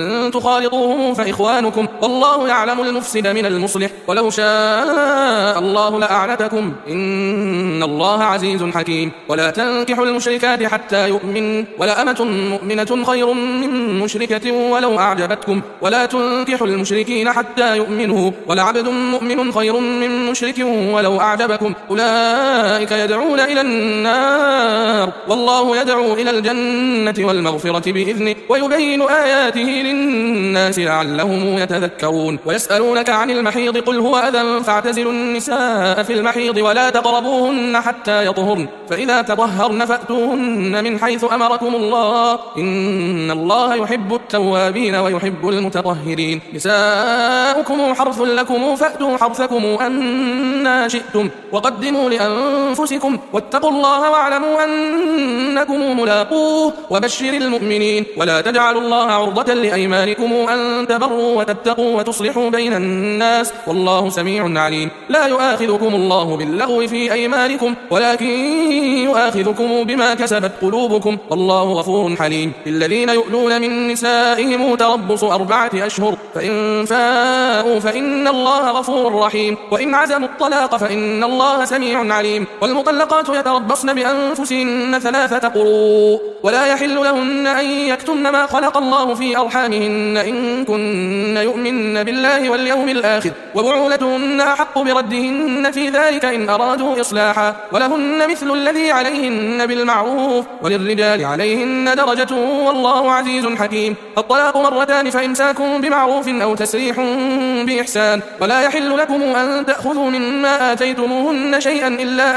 وإن تخالطوهم فإخوانكم والله يعلم المفسد من المصلح ولو شاء الله لأعنتكم إن الله عزيز حكيم. ولا تنكحوا المشركات حتى يؤمن ولأمة مؤمنة خير من مشركة ولو أعجبتكم ولا تنكحوا المشركين حتى يؤمنوا ولعبد مؤمن خير من مشرك ولو أعجبكم أولئك يدعون إلى النار والله يدعو إلى الجنة والمغفرة بإذنه ويبين آياته للناس لعلهم يتذكرون. ويسألونك عن المحيض قل هو أذى فاعتزلوا النساء في المحيض ولا تقربوهن حتى يطهرن فإذا تطهرن فأتوهن من حيث أمركم الله إن الله يحب التوابين ويحب المتطهرين. نساؤكم حرث لكم فأتوا حرثكم أنى شئتم وقدموا لأنفسكم واتقوا الله واعلموا أنكم ملاقوه وبشر المؤمنين. ولا تجعلوا الله عرضة لأيمانكم أن تبروا وتتقوا وتصلحوا بين الناس والله سميع عليم. لا يؤاخذكم الله باللغو في أيمانكم ولكن يؤاخذكم بما كسبت قلوبكم والله غفور حليم. للذين يؤلون من نسائهم تربص 4 أشهر فإن فاءوا فإن الله غفور رحيم وإن عزموا الطلاق فإن الله سميع عليم. والمطلقات يتربصن بأنفسهن 3 قروء ولا يحل لهن أن يكتمن ما خلق الله في أرحامهن إن كن يؤمن بالله واليوم الآخر وبعولتهن أحق بردهن في ذلك إن أرادوا إصلاحا ولهن مثل الذي عليهن بالمعروف وللرجال عليهن درجة والله عزيز حكيم. الطلاق 2 مرتان فإمساكم بمعروف أو تسريح بإحسان ولا يحل لكم أن تأخذوا مما آتيتموهن شيئا إلا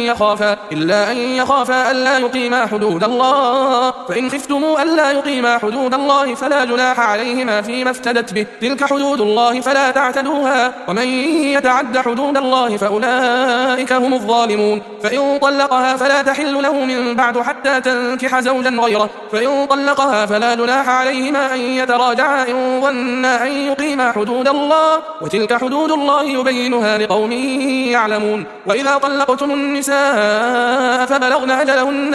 أن يخافا ألا يقيما حدود الله فإن خفتموا ألا يقيما حدود الله فلا جناح عليهما فيما افتدت به تلك حدود الله فلا تعتدوها ومن يتعد حدود الله فأولئك هم الظالمون. فإن طلقها فلا تحل له من بعد حتى تنكح زوجا غيره فإن طلقها فلا جناح عليهما أن يتراجعا إن ظنا أن يقيما حدود الله وتلك حدود الله يبينها لقوم يعلمون. وإذا طلقتم النساء فبلغن أجلهن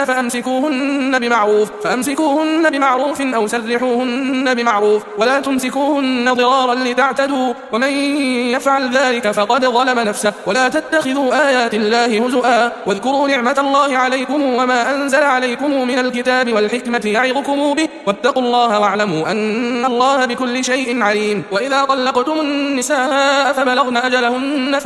فأمسكوهن بمعروف أو سرحوهن بمعروف ولا تمسكوهن ضرارا لتعتدوا ومن يفعل ذلك فقد ظلم نفسه. ولا تتخذوا آيات الله هزؤا واذكروا نعمة الله عليكم وما أنزل عليكم من الكتاب والحكمة يعظكم به واتقوا الله واعلموا أن الله بكل شيء عليم. وإذا طلقتم النساء فبلغن أجلهن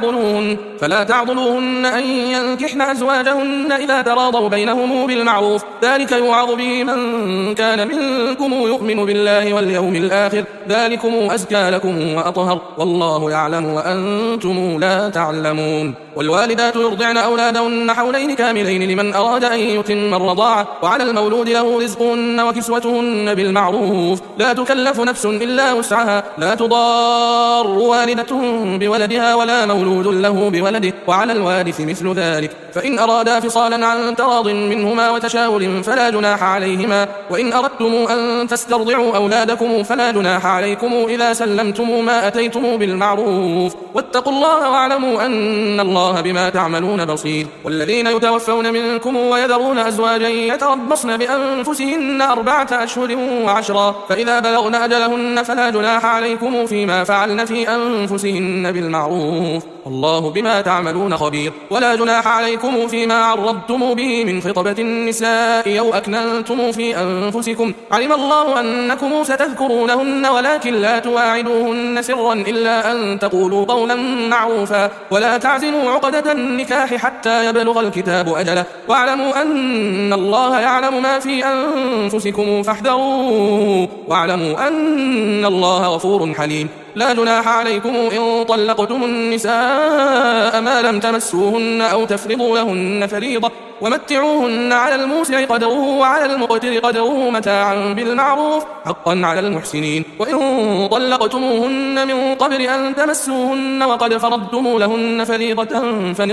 فلا تعضلوهن أن ينكحن أزواجهن إذا تراضوا بينهم بالمعروف ذلك يوعظ به من كان منكم يؤمن بالله واليوم الآخر ذلكم أزكى لكم وأطهر والله يعلم وأنتم لا تعلمون. والوالدات يرضعن أولادهن حولين كاملين لمن أراد أن يتم الرضاعة وعلى المولود له رزقهن وكسوتهن بالمعروف لا تكلف نفس إلا وسعها لا تضار والدة بولدها ولا مولود له بولده وعلى الوارث مثل ذلك فإن أرادا فصالا عن تراض منهما وتشاور فلا جناح عليهما. وإن أردتم أن تسترضعوا أولادكم فلا جناح عليكم إذا سلمتم ما أتيتم بالمعروف واتقوا الله واعلموا أن الله بما تعملون بصير. والذين يتوفون منكم ويذرون أزواجا يتربصن بأنفسهن 4 أشهر و10 فإذا بلغن أجلهن فلا جناح عليكم فيما فعلن في أنفسهن بالمعروف الله بما تعملون خبير. ولا جناح عليكم فيما عرضتم به من خطبة النساء أو أكننتم في أنفسكم علم الله أنكم ستذكرونهن ولكن لا تواعدوهن سرا إلا أن تقولوا قولا معروفا ولا تعزموا عقدة النكاح حتى يبلغ الكتاب أجله واعلموا أن الله يعلم ما في أنفسكم فاحذروه واعلموا أن الله غفور حليم. لا جناح عليكم إن طلقتم النساء ما لم تمسوهن أو تفرضوا لهن فريضة ومتعوهن على الموسع قدره وعلى المقتر قدره متاعا بالمعروف حقا على المحسنين. وإن طلقتموهن من قبل أن تمسوهن وقد فرضتم لهن فريضة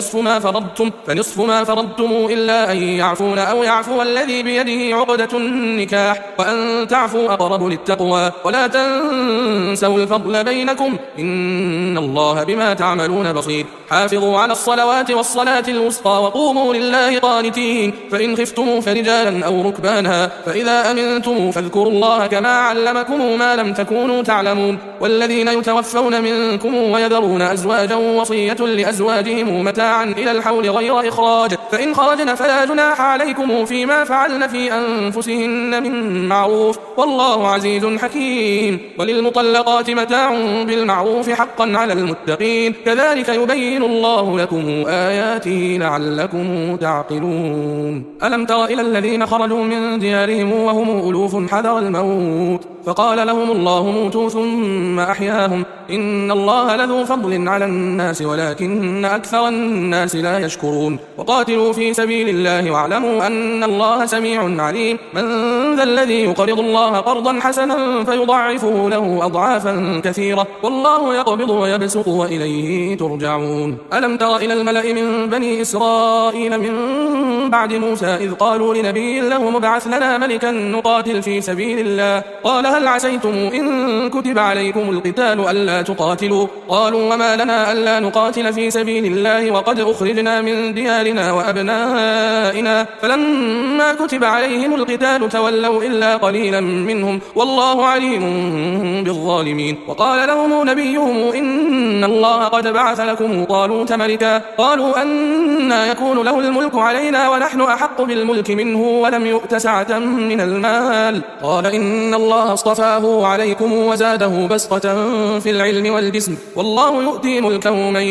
فنصف ما فرضتم إلا أن يعفون أو يعفو الذي بيده عقدة النكاح وأن تعفوا أقرب للتقوى ولا تنسوا الفضل بينكم إن الله بما تعملون بصير. حافظوا على الصلوات والصلاة الوسطى وقوموا لله قانتين. فإن خفتم فرجالا أو ركبانا فإذا أمنتم فاذكروا الله كما علمكم ما لم تكونوا تعلمون. والذين يتوفون منكم ويذرون أزواجا وصية لأزواجهم متاعا إلى الحول غير إخراج فإن خرجن فلا جناح عليكم فيما فعلن في أنفسهن من معروف والله عزيز حكيم. وللمطلقات متاع بالمعروف حقا على المتقين كذلك يبين الله لكم آياته لعلكم تعقلون. ألم تر إلى الذين خرجوا من ديارهم وهم ألوف حذر الموت فقال لهم الله موتوا ثم أحياهم إن الله لذو فضل على الناس ولكن أكثر الناس لا يشكرون. وقاتلوا في سبيل الله واعلموا أن الله سميع عليم. من ذا الذي يقرض الله قرضا حسنا فيضاعفه له أضعافا كثيرة والله يقبض ويبسط وإليه ترجعون. ألم تر إلى الملأ من بني إسرائيل من بعد موسى إذ قالوا لنبي له مبعث لنا ملكا نقاتل في سبيل الله قال هل عسيتم إن كتب عليكم القتال ألا تقاتلوا قالوا وما لنا ألا نقاتل في سبيل الله وقد أخرجنا من ديارنا وأبنائنا فلما كتب عليهم القتال تولوا إلا قليلا منهم والله عليم بالظالمين. وقال لهم نبيهم إن الله قد بعث لكم طالوت ملكا قالوا أنى يكون له الملك علينا ونحن أحق بالملك منه ولم يؤت سعة من المال قال إن الله اصطفاه عليكم وزاده بسطة في العلم والجسم والله يؤتي ملكه من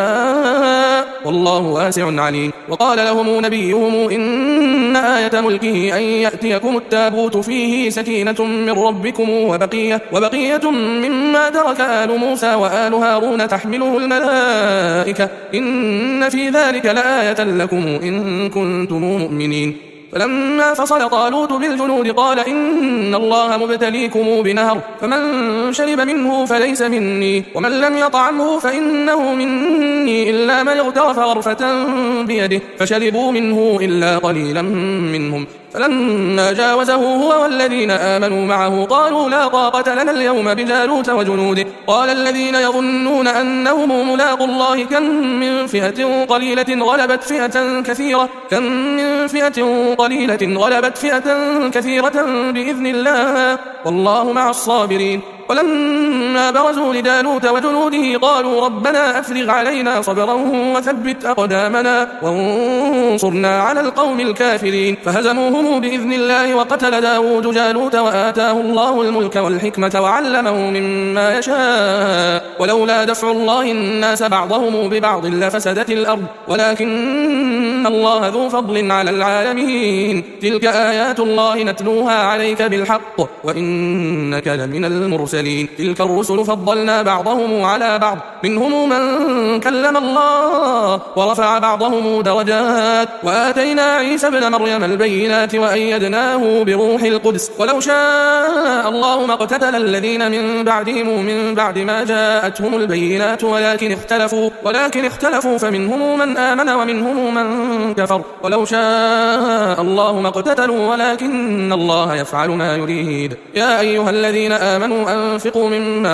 يشاء والله واسع عليم. وقال لهم نبيهم إن آية ملكه أن يأتيكم التابوت فيه سكينة من ربكم وبقية مما ترك آل موسى وآل هارون تحمله الملائكة إن في ذلك لآية لكم إن كنتم مؤمنين. فلما فصل طالوت بالجنود قال إن الله مبتليكم بنهر فمن شرب منه فليس مني ومن لم يطعمه فإنه مني إلا من اغترف غرفة بيده فشربوا منه إلا قليلا منهم. فلما جاوزه هو والذين آمنوا معه قالوا لا طاقة لنا اليوم بجالوت وجنوده قال الذين يظنون أنهم ملاقوا الله كم من فئة قليلة غلبت فئة كثيرة بإذن الله والله مع الصابرين. ولما برزوا لجالوت وجنوده قالوا ربنا أفرغ علينا صبرا وثبت أقدامنا وانصرنا على القوم الكافرين فهزموهم بإذن الله. وقتل داود جالوت وآتاه الله الملك والحكمة وعلمه مما يشاء ولولا دفع الله الناس بعضهم ببعض لفسدت الأرض ولكن الله ذو فضل على العالمين. تلك آيات الله نتلوها عليك بالحق وإنك لمن المرسلين. تلك الرسل فضلنا بعضهم على بعض منهم من كلم الله ورفع بعضهم درجات وآتينا عيسى ابن مريم البينات وأيدناه بروح القدس ولو شاء الله ما اقتتل الذين من بعدهم من بعد ما جاءتهم البينات ولكن اختلفوا فمنهم من آمن ومنهم من كفر ولو شاء الله ما اقتتلوا ولكن الله يفعل ما يريد. يا أيها الذين آمنوا أنفقوا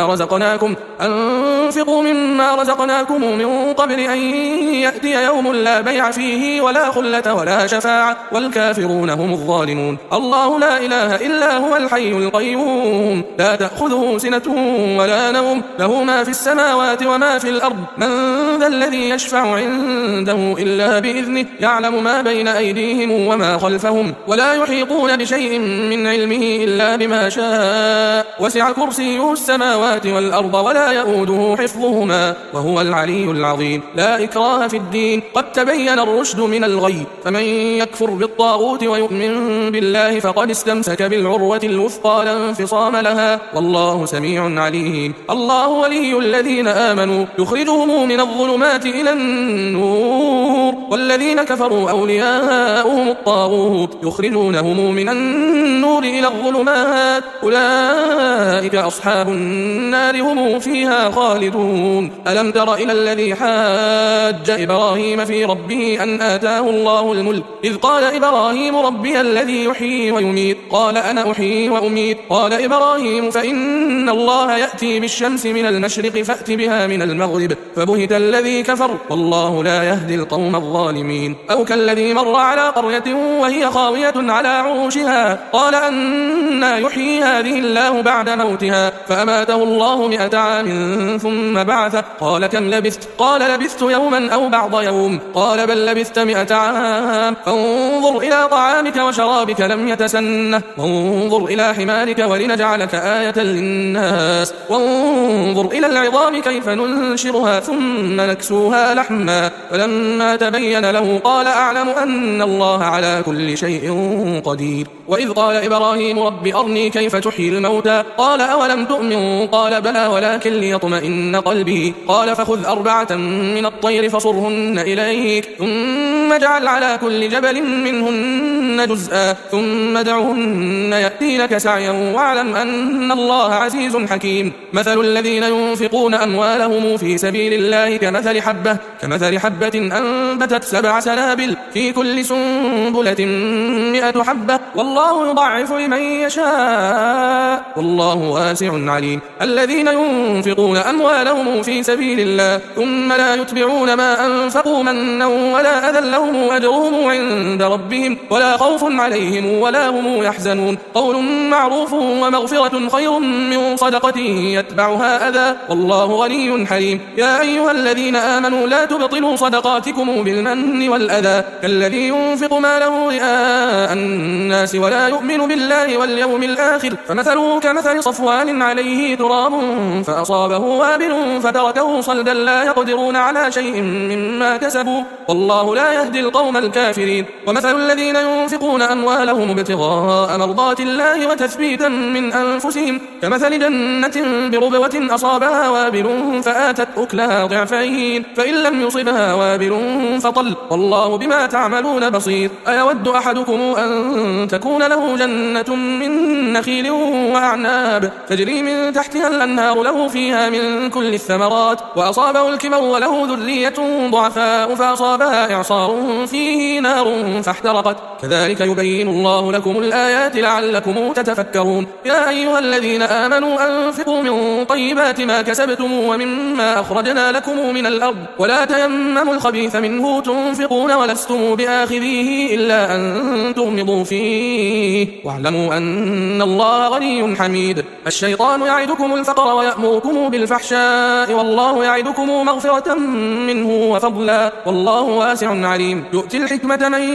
مما رزقناكم من قبل أن يأتي يوم لا بيع فيه ولا خلة ولا شفاعة والكافرون هم الظالمون. الله لا إله إلا هو الحي القيوم لا تأخذه سنة ولا نوم له ما في السماوات وما في الأرض من ذا الذي يشفع عنده إلا بإذنه يعلم ما بين أيديهم وما خلفهم ولا يحيطون بشيء من علمه إلا بما شاء وسع كرسيه السماوات والأرض ولا يؤوده حفظهما وهو العلي العظيم. لا إكراه في الدين قد تبين الرشد من الغي فمن يكفر بالطاغوت ويؤمن بالله فقد استمسك بالعروة الوثقى لا انفصام لها والله سميع عليم. الله ولي الذين آمنوا يخرجهم من الظلمات إلى النور والذين كفروا أولياؤهم الطاغوت يخرجونهم من النور إلى الظلمات أولئك أصحاب النار هم فيها خالدون. ألم تر إلى الذي حاج إبراهيم في ربه أن آتاه الله الملك إذ قال إبراهيم ربي الذي يحيي ويميت قال أنا أحيي وأميت قال إبراهيم فإن الله يأتي بالشمس من المشرق فأت بها من المغرب فبهت الذي كفر والله لا يهدي القوم الظالمين. أو كالذي مر على قرية وهي خاوية على عروشها قال أنى يحيي هذه الله بعد موتها فأماته الله 100 عام ثم بعثه قال كم لبثت قال لبثت يوما أو بعض يوم قال بل لبثت 100 عام فانظر إلى طعامك وشرابك لم يتسنه وانظر إلى حمارك ولنجعلك آية للناس وانظر إلى العظام كيف ننشرها ثم نكسوها لحما فلما تبين له قال أعلم أن الله على كل شيء قدير. وإذ قال إبراهيم رب أرني كيف تحيي الموتى قال أولم تؤمن قال بلى ولكن ليطمئن قلبي قال فخذ 4 من الطير فصرهن إليك ثم اجعل على كل جبل منهن جزءا ثم ادعهن يأتينك سعيا واعلم أن الله عزيز حكيم. مثل الذين ينفقون أموالهم في سبيل الله كمثل حبة أنبتت 7 سنابل في كل سنبلة 100 حبة والله يضاعف لمن يشاء والله واسع عليم. الذين ينفقون أموالهم في سبيل الله ثم لا يتبعون ما أنفقوا منا ولا أذى لهم أجرهم عند ربهم ولا خوف عليهم ولا هم يحزنون. قول معروف ومغفرة خير من صدقة يتبعها أذى والله غني حليم. يا أيها الذين آمنوا لا تبطلوا صدقاتكم بالمن والأذى كالذي ينفق ماله رئاء الناس ولا يؤمن بالله واليوم الآخر فمثله كمثل صفوان عليه تراب فأصابه وابل فتركه صلدا لا يقدرون على شيء مما كسبوا والله لا يهدي القوم الكافرين. ومثل الذين ينفقون أموالهم ابتغاء مرضات الله وتثبيتا من أنفسهم كمثل جنة بربوة أصابها وابل فآتت أكلها ضعفين فإن لم يصبها وابل فطل والله بما تعملون بصير. أيود أحدكم أن تكون له جنة من نخيل وأعناب تجري من تحتها الأنهار له فيها من كل الثمرات وأصابه الكبر وله ذرية ضعفاء فأصابها إعصار فيه نار فاحترقت كذلك يبين الله لكم الآيات لعلكم تتفكرون. يا أيها الذين آمنوا أنفقوا من طيبات ما كسبتم ومما أخرجنا لكم من الأرض ولا تيمموا الخبيث منه تنفقون ولستم بآخذيه إلا أن تغمضوا فيه واعلموا أن الله غني حميد. الشيطان يعدكم الفقر ويأمركم بالفحشاء والله يعدكم مغفرة منه وفضلا والله واسع عليم. يؤتي الحكمة من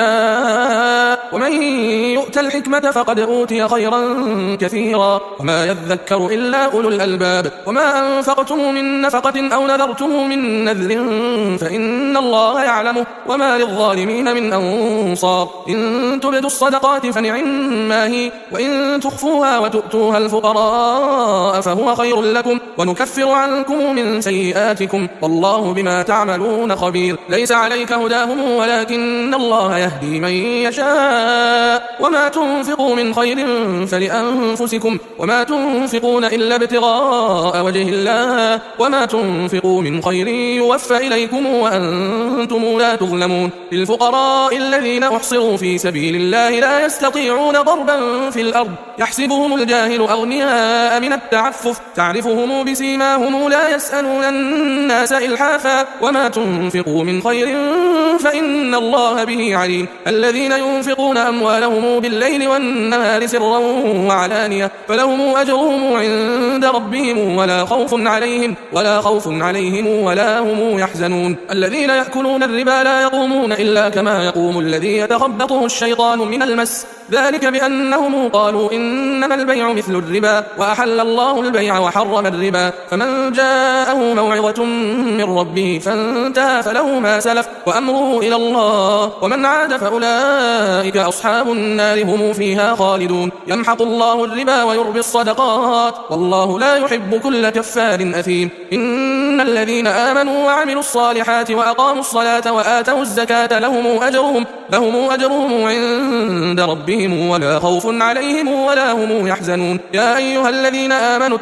يشاء ومن يؤت الحكمة فقد أوتي خيرا كثيرا وما يذكر إلا أولو الألباب. وما أنفقتم من نفقة أو نذرتم من نذر فإن الله يعلمه وما للظالمين من أنصار. إن تبدوا الصدقات فنعما هي وإن تخفوها وتؤتوها الفقراء فهو خير لكم ونكفر عنكم من سيئاتكم والله بما تعملون خبير. ليس عليك هداهم ولكن الله يهدي من يشاء وما تنفقوا من خير فلأنفسكم وما تنفقون إلا ابتغاء وجه الله وما تنفقوا من خير يوفى إليكم وأنتم لا تظلمون. للفقراء الذين أحصروا في سبيل الله لا يستطيعون ضربا في الأرض يحسبهم الجاهل أغنياء من التعفف تعرفهم بسيماهم لا يسألون الناس إلحافا وما تنفقوا من خير فإن الله به عليم. الذين ينفقون أموالهم بالليل والنهار سرا وعلانية فلهم أجرهم عند ربهم ولا خوف عليهم ولا هم يحزنون. الذين يأكلون الربا لا يقومون إلا كما يقوم الذي يتخبطه الشيطان من المس ذلك بأنهم قالوا إنما البيع مثل الربا وأحل الله البيع وحرم الربا فمن جاءه موعظة من ربه فانتهى فله ما سلف وأمره إلى الله ومن عاد فأولئك أصحاب النار هم فيها خالدون. يمحق الله الربا ويربي الصدقات والله لا يحب كل كفار أثيم. إن إن الذين آمنوا وعملوا الصالحات وأقاموا الصلاة وآتوا الزكاة لهم أجرهم عند ربهم ولا خوف عليهم ولا هم يحزنون. يا أيها الذين آمنوا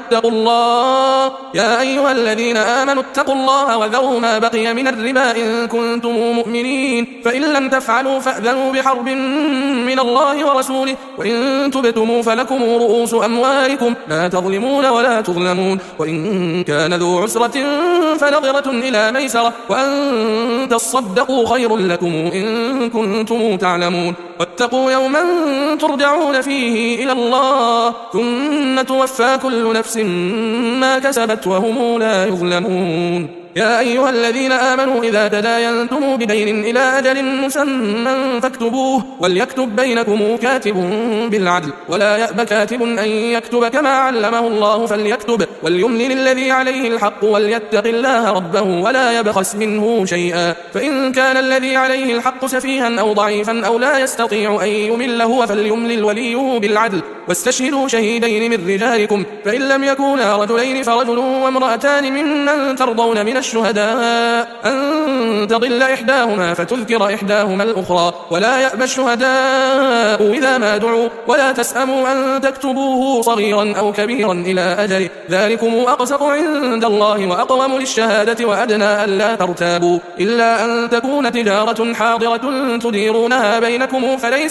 اتقوا الله وذروا ما بقي من الربا إن كنتم مؤمنين، فإن لم تفعلوا فأذنوا بحرب من الله ورسوله، وإن تبتموا فلكم رؤوس أموالكم لا تظلمون ولا تظلمون، وإن كان ذو عسرة فنظرة إلى ميسرة، وأن تصدقوا خير لكم إن كنتم تعلمون. واتقوا يوما ترجعون فيه إلى الله ثم توفى كل نفس ما كسبت وهم لا يظلمون. يا أيها الذين آمنوا إذا تداينتم بدين إلى أجل مسمى فاكتبوه، وليكتب بينكم كاتب بالعدل ولا يأب كاتب أن يكتب كما علمه الله فليكتب، وليملل الذي عليه الحق وليتق الله ربه ولا يبخس منه شيئا، فإن كان الذي عليه الحق سفيها أو ضعيفا أو لا يستطيع أن يمل هو فليملل وليه بالعدل، واستشهدوا شهيدين من رجالكم، فإن لم يكونا رجلين فرجل وامرأتان ممن ترضون من الشهداء أن تضل إحداهما فتذكر إحداهما الأخرى، ولا يأبى الشهداء إذا ما دعوا، ولا تسأموا أن تكتبوه صغيرا أو كبيرا إلى أجله، ذلكم أقسط عند الله وأقوم للشهادة وأدنى ألا ترتابوا، إلا أن تكون تجارة حاضرة تديرونها بينكم فليس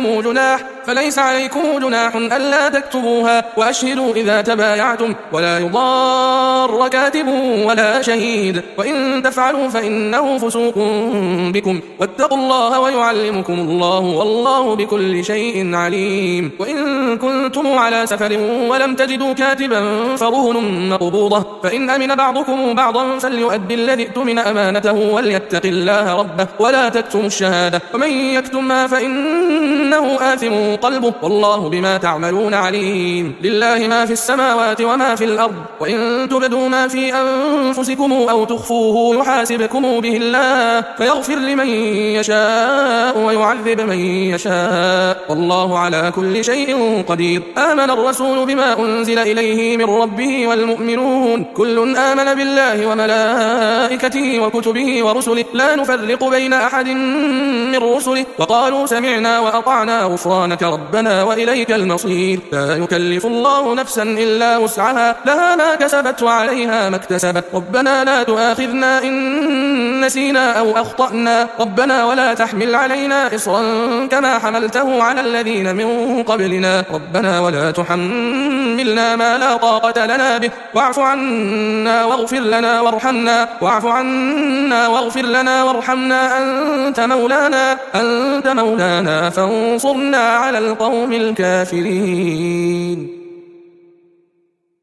عليكم جناح ألا تكتبوها، وأشهدوا إذا تبايعتم، ولا يضار كاتب ولا شهيد، وإن تفعلوا فإنه فسوق بكم، واتقوا الله ويعلمكم الله والله بكل شيء عليم. وإن كنتم على سفر ولم تجدوا كاتبا فرهن مقبوضة، فإن أمن بعضكم بعضا فليؤدي الذي اؤتمن أمانته وليتق الله ربه ولا تكتموا الشهادة، ومن يكتمها فإنه آثم قلبه والله بما تعملون عليم. لله ما في السماوات وما في الأرض، وإن تبدوا ما في أنفسكم أو تخفوه يحاسبكم به الله فيغفر لمن يشاء ويعذب من يشاء، والله على كل شيء قدير. آمن الرسول بما أنزل إليه من ربه والمؤمنون كل آمن بالله وملائكته وكتبه ورسله لا نفرق بين أحد من رسله، وقالوا سمعنا وأطعنا غفرانك ربنا وإليك المصير. لا يكلف الله نفسا إلا وسعها لها ما كسبت وعليها ما اكتسبت، ربنا لا تؤاخذنا إن نسينا أو أخطأنا، ربنا ولا تحمل علينا إصرا كما حملته على الذين من قبلنا، ربنا ولا تحملنا ما لا طاقة لنا به، واعف عنا واغفر لنا وارحمنا أنت مولانا فانصرنا على القوم الكافرين.